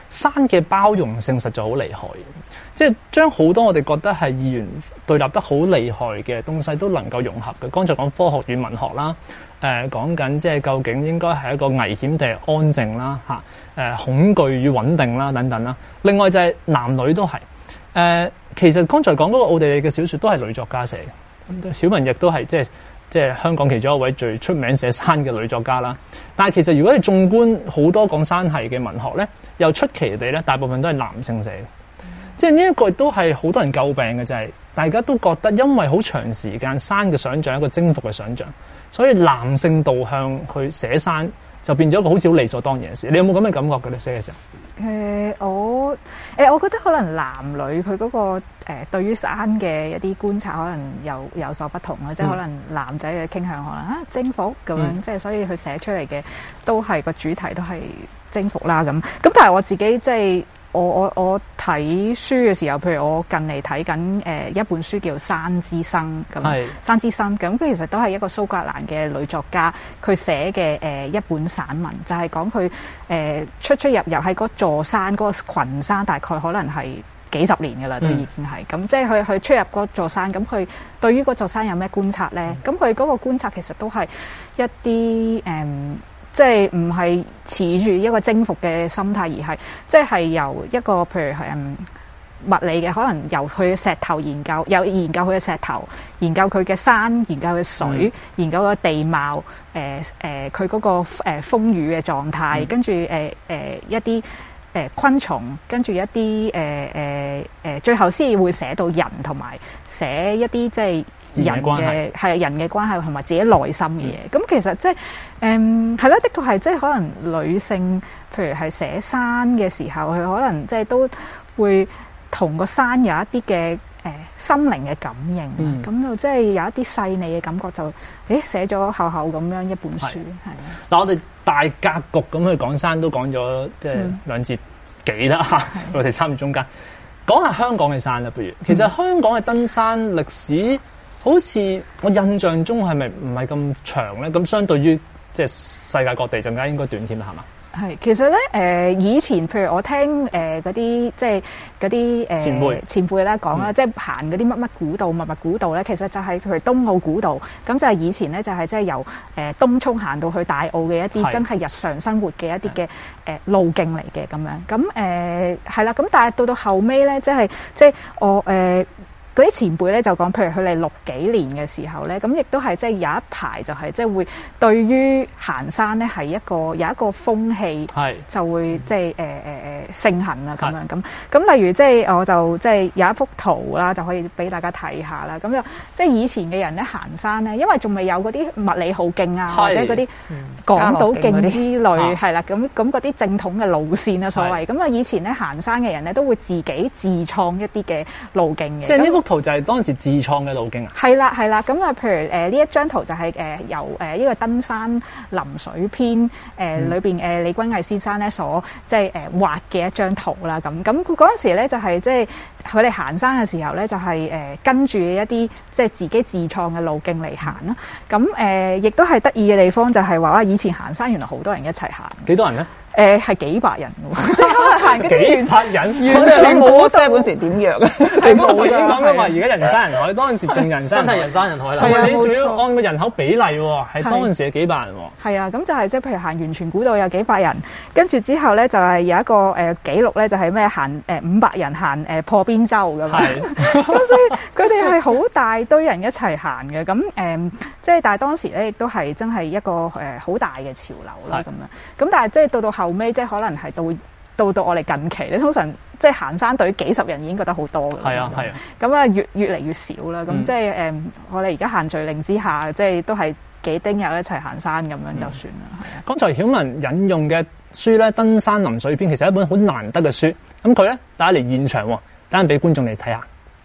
山嘅包容性實在好厲害，即係將好多我哋覺得係二元對立得好厲害嘅東西都能夠融合嘅。剛才講科學與文學啦，誒講緊即係究竟應該係一個危險定係安靜啦，嚇、呃、誒恐懼與穩定啦等等啦。另外就係男女都係誒、呃，其實剛才講嗰個奧地利嘅小説都係女作家寫嘅，曉雯亦都係即係。即係香港其中一位最出名寫山嘅女作家啦，但係其實如果你縱觀好多講山系嘅文學咧，又出奇地咧，大部分都係男性寫嘅，嗯、即係呢一個都係好多人詬病嘅，就係、是、大家都覺得因為好長時間山嘅想像一個征服嘅想像，所以男性導向去寫山就變咗一個好似好理所當然嘅事。你有冇咁嘅感覺嘅咧？寫嘅時候？ 誒、呃、我誒、呃、我覺得可能男女佢嗰、那個誒、呃、對於山嘅一啲觀察可能有有所不同啦，嗯、即係可能男仔嘅傾向可能啊征服咁樣，嗯、即係所以佢寫出嚟嘅都係個主題都係征服啦咁。咁但係我自己即係我我我睇書嘅時候，譬如我近嚟睇緊誒一本書叫《山之生》咁，《山之生》咁佢其實都係一個蘇格蘭嘅女作家佢寫嘅誒一本散文，就係講佢誒出出入入喺嗰座山嗰、嗰個群山，大概可能係幾十年㗎啦，都已經係咁，嗯、即係佢佢出入嗰座山，咁佢對於嗰座山有咩觀察咧？咁佢嗰個觀察其實都係一啲誒。嗯即係唔係持住一個征服嘅心態，而係即係由一個譬如係嗯物理嘅，可能由佢嘅石頭研究，有研究佢嘅石頭，研究佢嘅山，研究佢嘅水，嗯、研究個地貌，誒誒佢嗰個誒風雨嘅狀態，嗯、跟住誒誒一啲誒、呃、昆蟲，跟住一啲誒誒誒，最後先會寫到人，同埋寫一啲即係。人嘅係人嘅關係同埋自己內心嘅嘢，咁、嗯、其實即係誒係啦，的確係即係可能女性，譬如係寫山嘅時候，佢可能即係都會同個山有一啲嘅誒心靈嘅感應，咁、嗯、就即係有一啲細膩嘅感覺，就誒寫咗厚厚咁樣一本書，係啊。嗱，我哋大格局咁去講山，都講咗即係兩節幾啦嚇，我哋三節中間講下香港嘅山啦，不如其實香港嘅登山歷史。好似我印象中係咪唔係咁長咧？咁相對於即係世界各地，更加應該短添啦，係嘛？係，其實咧，誒、呃、以前譬如我聽誒嗰啲即係嗰啲誒前輩前輩咧講啦，嗯、即係行嗰啲乜乜古道、乜乜古道咧，其實就係譬如東澳古道，咁就係以前咧就係即係由誒東涌行到去大澳嘅一啲真係日常生活嘅一啲嘅誒路徑嚟嘅咁樣。咁誒係啦，咁、呃、但係到到後尾咧，即係即係我誒。呃嗰啲前輩咧就講，譬如佢哋六幾年嘅時候咧，咁亦都係即係有一排就係即係會對於行山咧係一個有一個風氣，係就會即係誒誒誒盛行啊咁樣咁。咁例如即係我就即係有一幅圖啦，就可以俾大家睇下啦。咁就即係以前嘅人咧行山咧，因為仲未有嗰啲麥理浩徑啊，或者嗰啲港島徑之類係啦，咁咁嗰啲正統嘅路線啊所謂。咁啊以前咧行山嘅人咧都會自己自創一啲嘅路徑嘅。即係呢幅圖就係當時自創嘅路徑啊！係啦，係啦，咁啊，譬如誒呢一張圖就係誒由誒呢個登山臨水篇誒裏邊誒李君毅先生咧所即係誒畫嘅一張圖啦，咁咁嗰陣時咧就係即係佢哋行山嘅時候咧就係誒跟住一啲即係自己自創嘅路徑嚟行啦，咁誒亦都係得意嘅地方就係話哇以前行山原來好多人一齊行，幾多人咧？誒係幾百人喎，即係可能行嗰啲幾百人，完全冇寫本時點約啊！係冇錯，已經講緊話而家人山人海，當陣時仲人山，真係人山人海啦。係啊，你仲要按個人口比例喎，係當陣時係幾百人喎。係啊，咁就係即係譬如行完全古道有幾百人，跟住之後咧就係有一個誒記錄咧，就係咩行誒五百人行誒破邊洲咁樣。咁所以佢哋係好大堆人一齊行嘅，咁誒即係但係當時咧亦都係真係一個誒好大嘅潮流啦咁樣。咁但係即係到到後尾即係可能係到到到我哋近期咧，通常即係行山隊幾十人已經覺得好多嘅。係啊係啊。咁啊越越嚟越少啦。咁、嗯、即係誒、嗯，我哋而家限聚令之下，即係都係幾丁友一齊行山咁樣就算啦。係啊。剛才曉雯引用嘅書咧，《登山臨水篇》其實係一本好難得嘅書。咁佢咧帶嚟現場，等陣俾觀眾嚟睇下。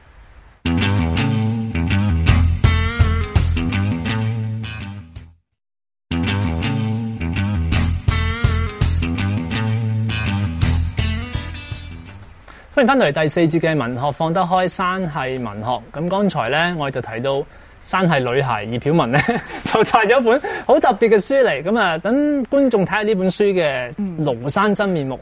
歡迎翻到嚟第四節嘅文學放得開山系文學。咁剛才咧，我哋就提到山系女孩葉曉雯咧，就帶咗一本好特別嘅書嚟。咁啊，等觀眾睇下呢本書嘅廬山真面目。係啊，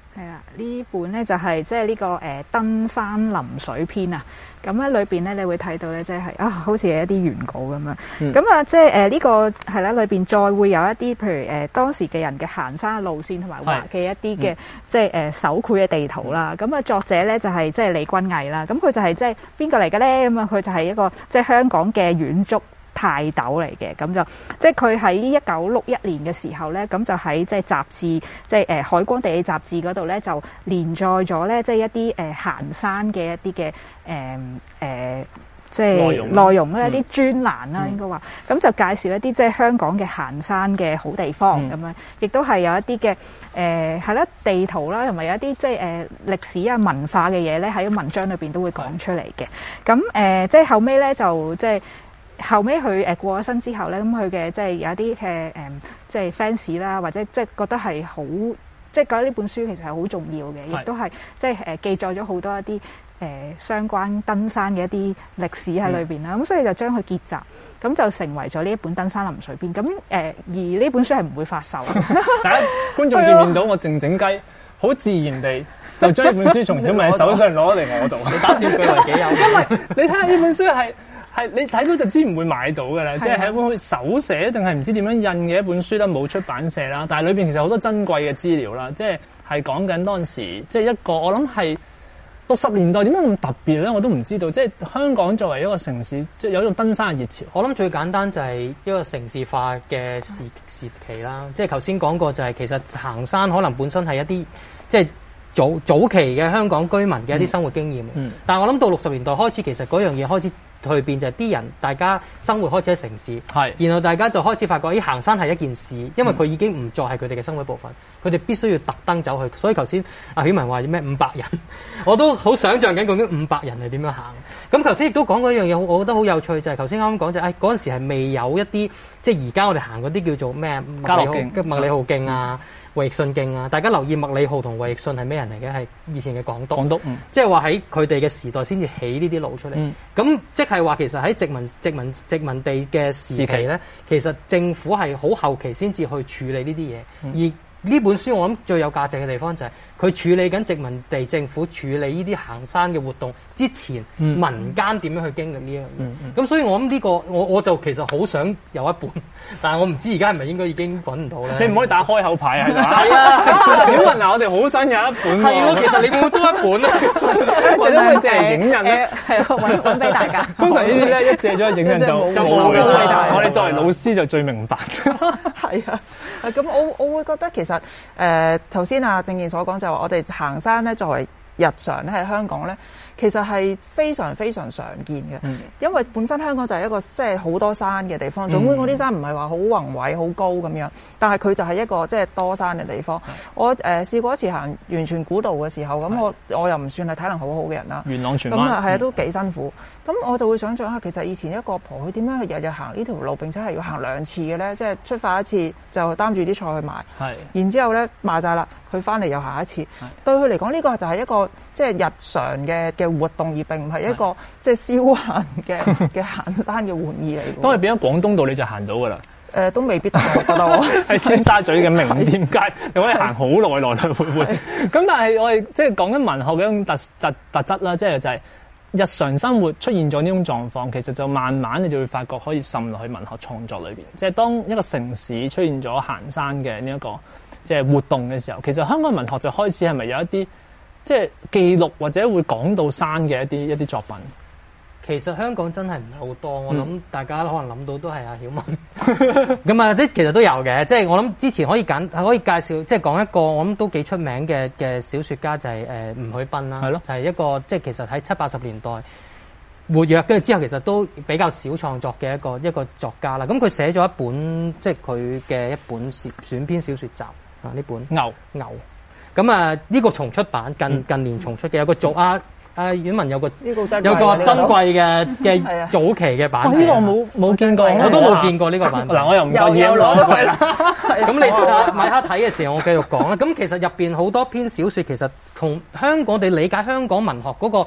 呢本咧就係即係呢個誒、呃、登山臨水篇啊，咁咧裏邊咧你會睇到咧即係啊，好似係一啲原稿咁樣，咁啊、嗯、即係誒呢個係啦，裏邊再會有一啲譬如誒、呃、當時嘅人嘅行山嘅路線同埋畫嘅一啲嘅、嗯、即係誒手繪嘅地圖啦，咁啊作者咧就係即係李君毅啦，咁佢就係即係邊個嚟嘅咧？咁啊佢就係一個即係香港嘅遠足泰斗嚟嘅，咁就即係佢喺一九六一年嘅時候咧，咁就喺即係雜誌，即係誒《海光地理雜誌》嗰度咧，就連載咗咧，即係一啲誒行山嘅一啲嘅誒誒，即係內容內容咧，一啲專欄啦，應該話，咁就介紹一啲即係香港嘅行山嘅好地方咁樣，亦都係有一啲嘅誒係啦地圖啦，同埋有一啲即係誒歷史啊文化嘅嘢咧，喺文章裏邊都會講出嚟嘅。咁誒即係後尾咧就即係。後尾佢誒過咗身之後咧，咁佢嘅即係有一啲嘅誒，即係 fans 啦，或者即係覺得係好，即係覺得呢本書其實係好重要嘅，亦都係即係誒記載咗好多一啲誒、呃、相關登山嘅一啲歷史喺裏邊啦。咁、嗯、所以就將佢結集，咁就成為咗呢一本《登山臨水篇》。咁誒、呃、而呢本書係唔會發售嘅。 大家觀眾見唔見到我靜靜雞，好自然地就將呢本書從曉文手上攞嚟我度。你打算據為己有？因為你睇下呢本書係。係你睇到就知唔會買到㗎啦，即係係一本手寫定係唔知點樣印嘅一本書啦，冇出版社啦，但係裏邊其實好多珍貴嘅資料啦，即係係講緊當時即係一個我諗係六十年代點解咁特別咧，我都唔知道。即係香港作為一個城市，即係有一種登山嘅熱潮。 我諗最簡單就係一個城市化嘅時時期啦，即係頭先講過就係其實行山可能本身係一啲即係早早期嘅香港居民嘅一啲生活經驗。嗯，但係我諗到六十年代開始，其實嗰樣嘢開始蛻變，就係啲人大家生活開始喺城市，係，然後大家就開始發覺，咦，行山係一件事，因為佢已經唔再係佢哋嘅生活部分，佢哋必須要特登走去。所以頭先阿曉文話咩五百人，我都好想像緊究竟五百人係點樣行。咁頭先亦都講過一樣嘢，我覺得好有趣，就係頭先啱啱講就係嗰陣時係未有一啲即係而家我哋行嗰啲叫做咩家樂徑、 麥理浩徑啊、衛奕信徑啊。大家留意麥理浩同衛奕信係咩人嚟嘅？係以前嘅港督，港督，嗯、即係話喺佢哋嘅時代先至起呢啲路出嚟。咁、嗯、即係話其實喺殖民殖民殖民地嘅時期咧，其實政府係好後期先至去處理呢啲嘢，嗯、而呢本書我諗最有價值嘅地方就係佢處理緊殖民地政府處理呢啲行山嘅活動之前，嗯、民間點樣去經歷呢樣嘢。咁、嗯嗯、所以我諗呢、這個我我就其實好想有一本，但係我唔知而家係咪應該已經揾唔到咧。 你唔可以打開口牌係嘛？係啊，曉文啊，我哋好想有一本。係喎，其實你會多一本啊， 或者會借嚟影印咧，係啊，揾揾俾大家。 通常呢啲咧一借咗影印就就冇嘅。我哋作為老師就最明白。 係啊，咁我我會覺得其實誒頭先阿正健所講就係話我哋行山咧作為日常咧喺香港咧，其實係非常非常常見嘅，嗯、因為本身香港就係一個即係好多山嘅地方。總之嗰啲山唔係話好宏偉、好高咁樣，但係佢就係一個即係多山嘅地方。嗯、我誒、呃、試過一次行完全古道嘅時候，咁我我又唔算係體能好好嘅人啦。 元朗荃灣咁啊，係啊，都幾辛苦。咁、嗯、我就會想象下，其實以前一個婆佢點樣去日日行呢條路，並且係要行兩次嘅咧？即係出發一次就擔住啲菜去賣，係然之後咧賣晒啦，佢翻嚟又行一次。對佢嚟講，呢個就係一個即係日常嘅嘅活動，而並唔係一個即係消閒嘅嘅行山嘅玩意嚟嘅。 當你變咗廣東道，你就行到噶啦。 誒、呃、都未必得，我覺得我喺尖沙咀嘅名店街，你可以行好耐來來回回。咁但係我哋即係講緊文學嘅一種特特特質啦，即係就係、是、日常生活出現咗呢種狀況，其實就慢慢你就會發覺可以滲落去文學創作裏邊。即係當一個城市出現咗行山嘅呢一個即係活動嘅時候，其實香港文學就開始係咪有一啲即係記錄或者會講到山嘅一啲一啲作品？ 其實香港真係唔係好多，我諗大家可能諗到都係阿曉文咁啊，啲其實都有嘅。即係我諗之前可以揀可以介紹，即係講一個我諗都幾出名嘅嘅小說家就係誒吳許斌啦，係咯，係一個即係其實喺七八十年代活躍，跟住之後其實都比較少創作嘅一個一個作家啦。咁佢寫咗一本即係佢嘅一本選篇小說集啊，呢本牛牛咁啊，呢個重出版近近年重出嘅有個做啊。啊，阮文有個有個珍貴嘅嘅早期嘅版本， 呢個我冇冇見過， 我都冇見過呢個版本。 嗱，我又唔覺意攞咗佢啦。 咁你買下睇嘅時候，我繼續講啦。咁其實入邊好多篇小説，其實同香港地理解香港文學嗰個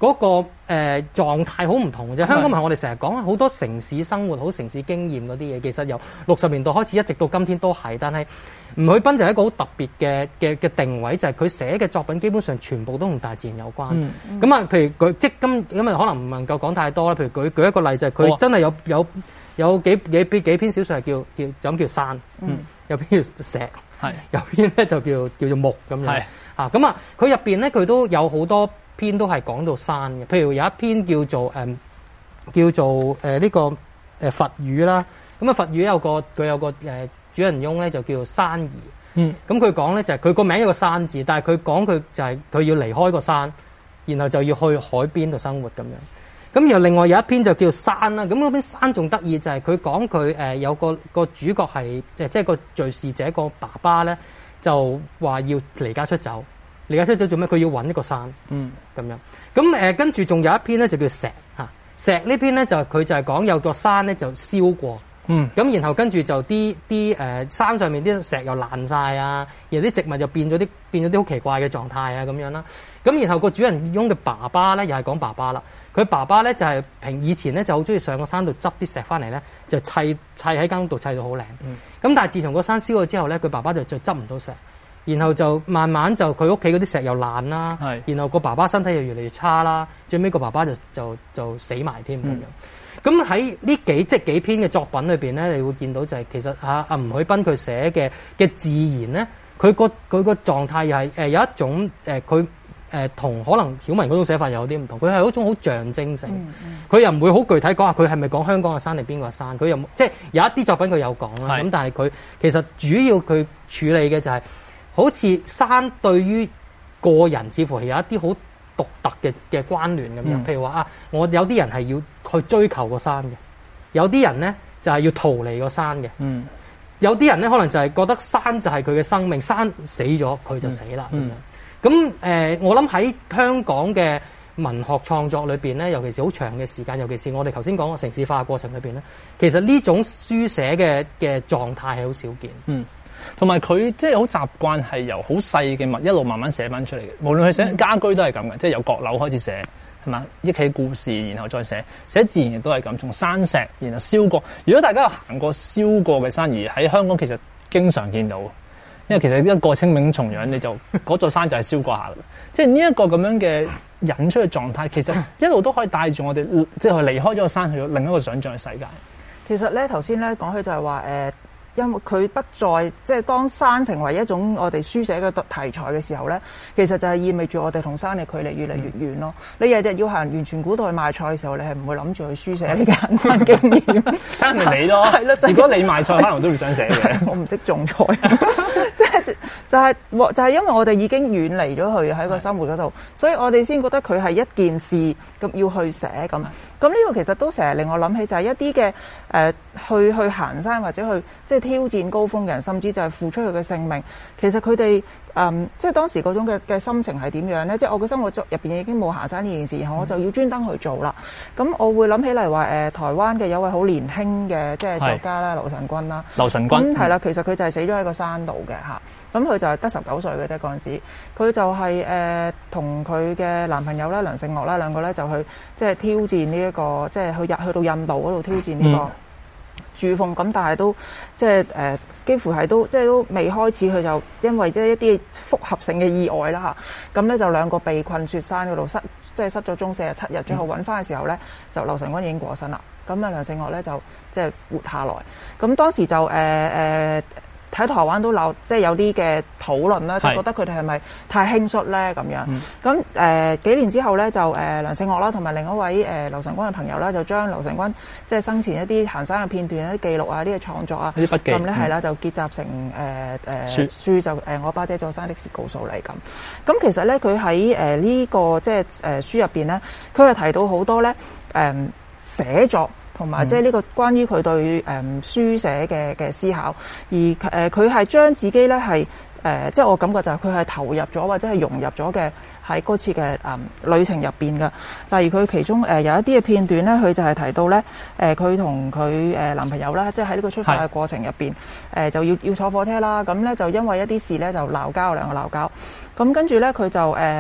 嗰、那個誒、呃、狀態好唔同嘅啫。香港咪我哋成日講好多城市生活、好城市經驗嗰啲嘢，其實由六十年代開始一直到今天都係。但係吳海濱就係一個好特別嘅嘅嘅定位，就係、是、佢寫嘅作品基本上全部都同大自然有關。咁、嗯、啊，譬如佢即今今日可能唔能夠講太多啦。譬如舉舉一個例就係佢真係有有有幾幾篇幾篇小說係叫叫就咁叫山，嗯、有篇叫石，係有篇咧就叫叫做木咁樣。啊，咁啊，佢入邊咧佢都有好多篇都係講到山嘅，譬如有一篇叫做誒、嗯、叫做誒呢、呃這個誒、呃、佛語啦。咁啊佛語有個佢有個誒、呃、主人翁咧就叫做山兒。嗯，咁佢講咧就係佢個名有個山字，但係佢講佢就係佢要離開個山，然後就要去海邊度生活咁樣。咁然後另外有一篇就叫山啦。咁嗰篇山仲得意就係佢講佢誒有個個主角係誒即係個敘事者個爸爸咧。就話要離家出走，離家出走做咩？佢要揾一個山，嗯，咁樣。咁誒，跟住仲有一篇咧，就叫石嚇。石呢篇咧就佢就係講有個山咧就燒過，嗯，咁然後跟住就啲啲誒山上面啲石又爛晒啊，然後啲植物就變咗啲變咗啲好奇怪嘅狀態啊咁樣啦。咁然後個主人翁嘅爸爸咧又係講爸爸啦。佢爸爸咧就係平以前咧就好中意上個山度執啲石翻嚟咧，就砌砌喺間屋度砌到好靚。咁、嗯、但係自從個山燒咗之後咧，佢爸爸就就執唔到石，然後就慢慢就佢屋企嗰啲石又爛啦，然後個爸爸身體又越嚟越差啦，最尾個爸爸就就就死埋添咁樣。咁喺呢幾即係幾篇嘅作品裏邊咧，你會見到就係其實阿阿吳海濱佢寫嘅嘅自然咧，佢個佢個狀態又係誒有一種誒佢。呃誒同可能曉文嗰種寫法又有啲唔同，佢係一種好象徵性，佢、嗯、又唔會好具體講下佢係咪講香港嘅山定邊個嘅山，佢又即係有一啲作品佢有講啦，咁但係佢其實主要佢處理嘅就係、是、好似山對於個人似乎係有一啲好獨特嘅嘅關聯咁樣，嗯、譬如話啊，我有啲人係要去追求個山嘅，有啲人咧就係、是、要逃離個山嘅，嗯、有啲人咧可能就係覺得山就係佢嘅生命，山死咗佢就死啦咁樣。嗯嗯咁誒、呃，我諗喺香港嘅文學創作裏邊咧，尤其是好長嘅時間，尤其是我哋頭先講嘅城市化嘅過程裏邊咧，其實呢種書寫嘅嘅狀態係好少見。嗯，同埋佢即係好習慣係由好細嘅物一路慢慢寫翻出嚟嘅，無論係寫家居都係咁嘅，嗯、即係由閣樓開始寫，係嘛，憶起故事，然後再寫，寫自然亦都係咁，從山石然後燒過。如果大家有行過燒過嘅山，而喺香港其實經常見到。因為其實一過清明重陽，你就嗰座山就係燒過下嘅，即係呢一個咁樣嘅引出嘅狀態，其實一路都可以帶住我哋，即係離開咗個山，去到另一個想像嘅世界。 其實咧，頭先咧講起就係話誒。因為佢不再即係當山成為一種我哋書寫嘅題材嘅時候咧，其實就係意味住我哋同山嘅距離越嚟越遠咯。嗯、你日日要行完全古道去賣菜嘅時候，你係唔會諗住去書寫呢個行山經驗。 睇咪你咯，係咯。如果你賣菜，可能都會想寫嘅。我唔識種菜，即係就係、是、就係、是、因為我哋已經遠離咗佢喺個生活嗰度，所以我哋先覺得佢係一件事咁要去寫咁。咁呢個其實都成日令我諗起就係一啲嘅誒去去行山或者去即係挑戰高峰嘅人，甚至就係付出佢嘅性命。其實佢哋誒即係當時嗰種嘅嘅心情係點樣咧？即係我嘅生活入邊已經冇行山呢件事，然後我就要專登去做啦。咁、嗯、我會諗起嚟話誒台灣嘅有位好年輕嘅即係作家啦，劉晨君啦。劉晨君係啦，其實佢就係死咗喺個山度嘅嚇。咁佢就係得十九歲嘅啫嗰陣時，佢就係誒同佢嘅男朋友啦梁勝岳啦兩個咧就去即係挑戰呢、這、一個即係去入去到印度嗰度挑戰呢個主峰，咁、嗯、但係都即係誒、呃、幾乎係都即係都未開始，佢就因為即係一啲複合性嘅意外啦嚇，咁咧就兩個被困雪山嗰度失即係失咗蹤四十七日，最後揾翻嘅時候咧就劉晨君已經過身啦，咁啊梁勝岳咧就即係活下來，咁當時就誒誒。呃呃喺台灣都有即係有啲嘅討論啦，就覺得佢哋係咪太輕率咧咁樣？咁誒、嗯呃、幾年之後咧，就誒、呃、梁勝岳啦，同埋另一位誒、呃、劉晨君嘅朋友啦，就將劉晨君即係生前一啲行山嘅片段、一啲記錄啊、啲嘅創作啊，啲筆記咁咧係啦，就結集成誒誒、呃、書，書就誒、呃、我把這座山的事告訴你咁。咁其實咧，佢喺誒呢個即係誒、呃、書入邊咧，佢係提到好多咧誒、呃、寫作。同埋即係呢個關於佢對誒、嗯、書寫嘅嘅思考，而誒佢係將自己咧係誒即係我感覺就係佢係投入咗或者係融入咗嘅喺嗰次嘅誒、嗯、旅程入邊嘅。例如佢其中誒、呃、有一啲嘅片段咧，佢就係提到咧誒佢同佢誒男朋友啦，即係喺呢個出發嘅過程入邊誒就要要坐火車啦，咁咧就因為一啲事咧就鬧交，兩個鬧交，咁跟住咧佢就誒。呃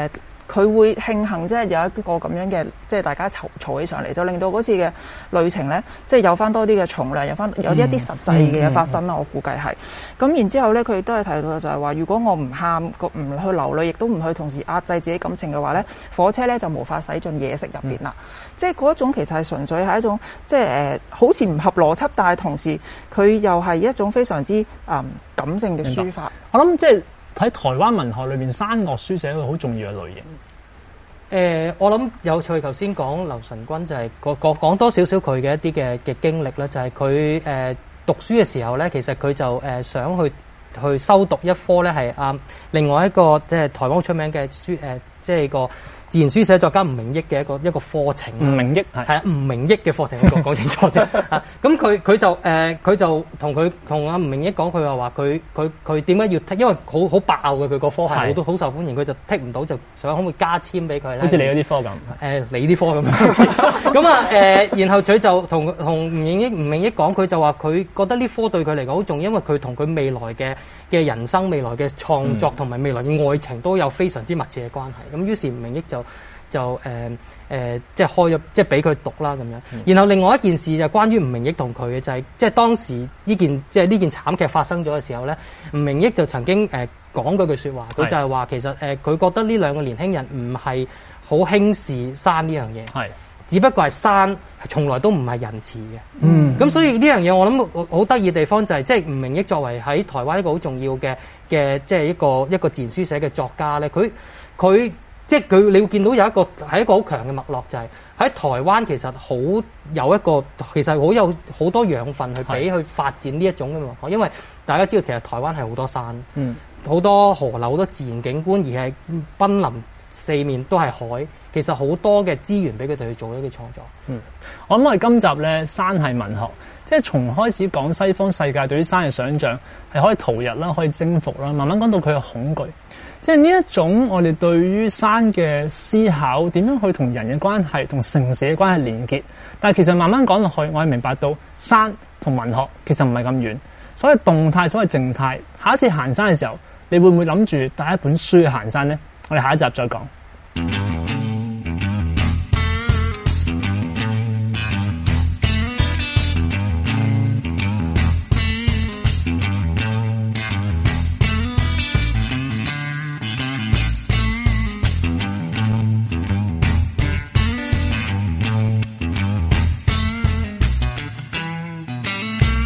佢會慶幸即係有一個咁樣嘅，即係大家嘈嘈起上嚟，就令到嗰次嘅旅程咧，即係有翻多啲嘅重量，有翻有一啲實際嘅嘢發生啦。嗯嗯嗯、我估計係。咁然之後咧，佢亦都係提到就係話，如果我唔喊，唔去流淚，亦都唔去同時壓制自己感情嘅話咧，火車咧就無法駛進嘢食入邊啦。嗯、即係嗰一種其實係純粹係一種即係誒、呃，好似唔合邏輯，但係同時佢又係一種非常之誒、嗯、感性嘅抒發。 我諗即係。喺台灣文學裏面，山岳書寫一個好重要嘅類型。誒、 呃，我諗有趣。頭先講劉辰君就係講講講多少少佢嘅一啲嘅嘅經歷咧，就係佢誒讀書嘅時候咧，其實佢就誒、呃、想去去修讀一科咧，係啊另外一個即係台灣好出名嘅書誒、呃，即係個自然書寫作家吳明益嘅一個一個課程。吳明益係係啊，吳明益嘅課程，我講清楚先啊。咁佢佢就誒，佢、呃、就同佢同阿吳明益講，佢話話佢佢佢點解要剔？因為好好爆嘅佢個科係好多好受歡迎，佢就剔唔到，就想可唔可以加簽俾佢咧？ 好似你嗰啲科咁。誒、 呃，你啲科咁樣。咁啊誒，然後佢就同同吳明益吳明益講，佢就話佢覺得呢科對佢嚟講好重要，因為佢同佢未來嘅嘅人生、未來嘅創作同埋未來嘅愛情都有非常之密切嘅關係。咁於是吳明益就就誒誒、呃呃，即係開咗，即係俾佢讀啦咁樣。嗯、然後另外一件事就關於吳明益同佢嘅就係、是，即係當時呢件即係呢件慘劇發生咗嘅時候咧，吳明益就曾經誒、呃、講過句説話，佢就係話其實誒佢、呃、覺得呢兩個年輕人唔係好輕視山呢樣嘢，係只不過係山從來都唔係仁慈嘅。嗯，咁所以呢樣嘢我諗好得意嘅地方就係、是，即係吳明益作為喺台灣一個好重要嘅嘅，即係一個一個自然書寫嘅作家咧，佢佢。即係佢，你會見到有一個係一個好強嘅脈絡，就係、是、喺台灣其實好有一個，其實好有好多養分去俾去發展呢一種嘅脈絡。因為大家知道其實台灣係好多山，嗯，好多河流，好多自然景觀，而係瀕臨四面都係海。其實好多嘅資源俾佢哋去做一啲創作。 嗯，我諗我哋今集咧，山係文學，即係從開始講西方世界對於山嘅想像係可以逃逸啦，可以征服啦，慢慢講到佢嘅恐懼。即係呢一種我哋對於山嘅思考，點樣去同人嘅關係、同城市嘅關係連結？但係其實慢慢講落去，我哋明白到山同文學其實唔係咁遠。所謂動態，所謂靜態。下一次行山嘅時候，你會唔會諗住帶一本書去行山呢？我哋下一集再講。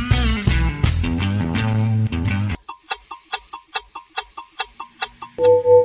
you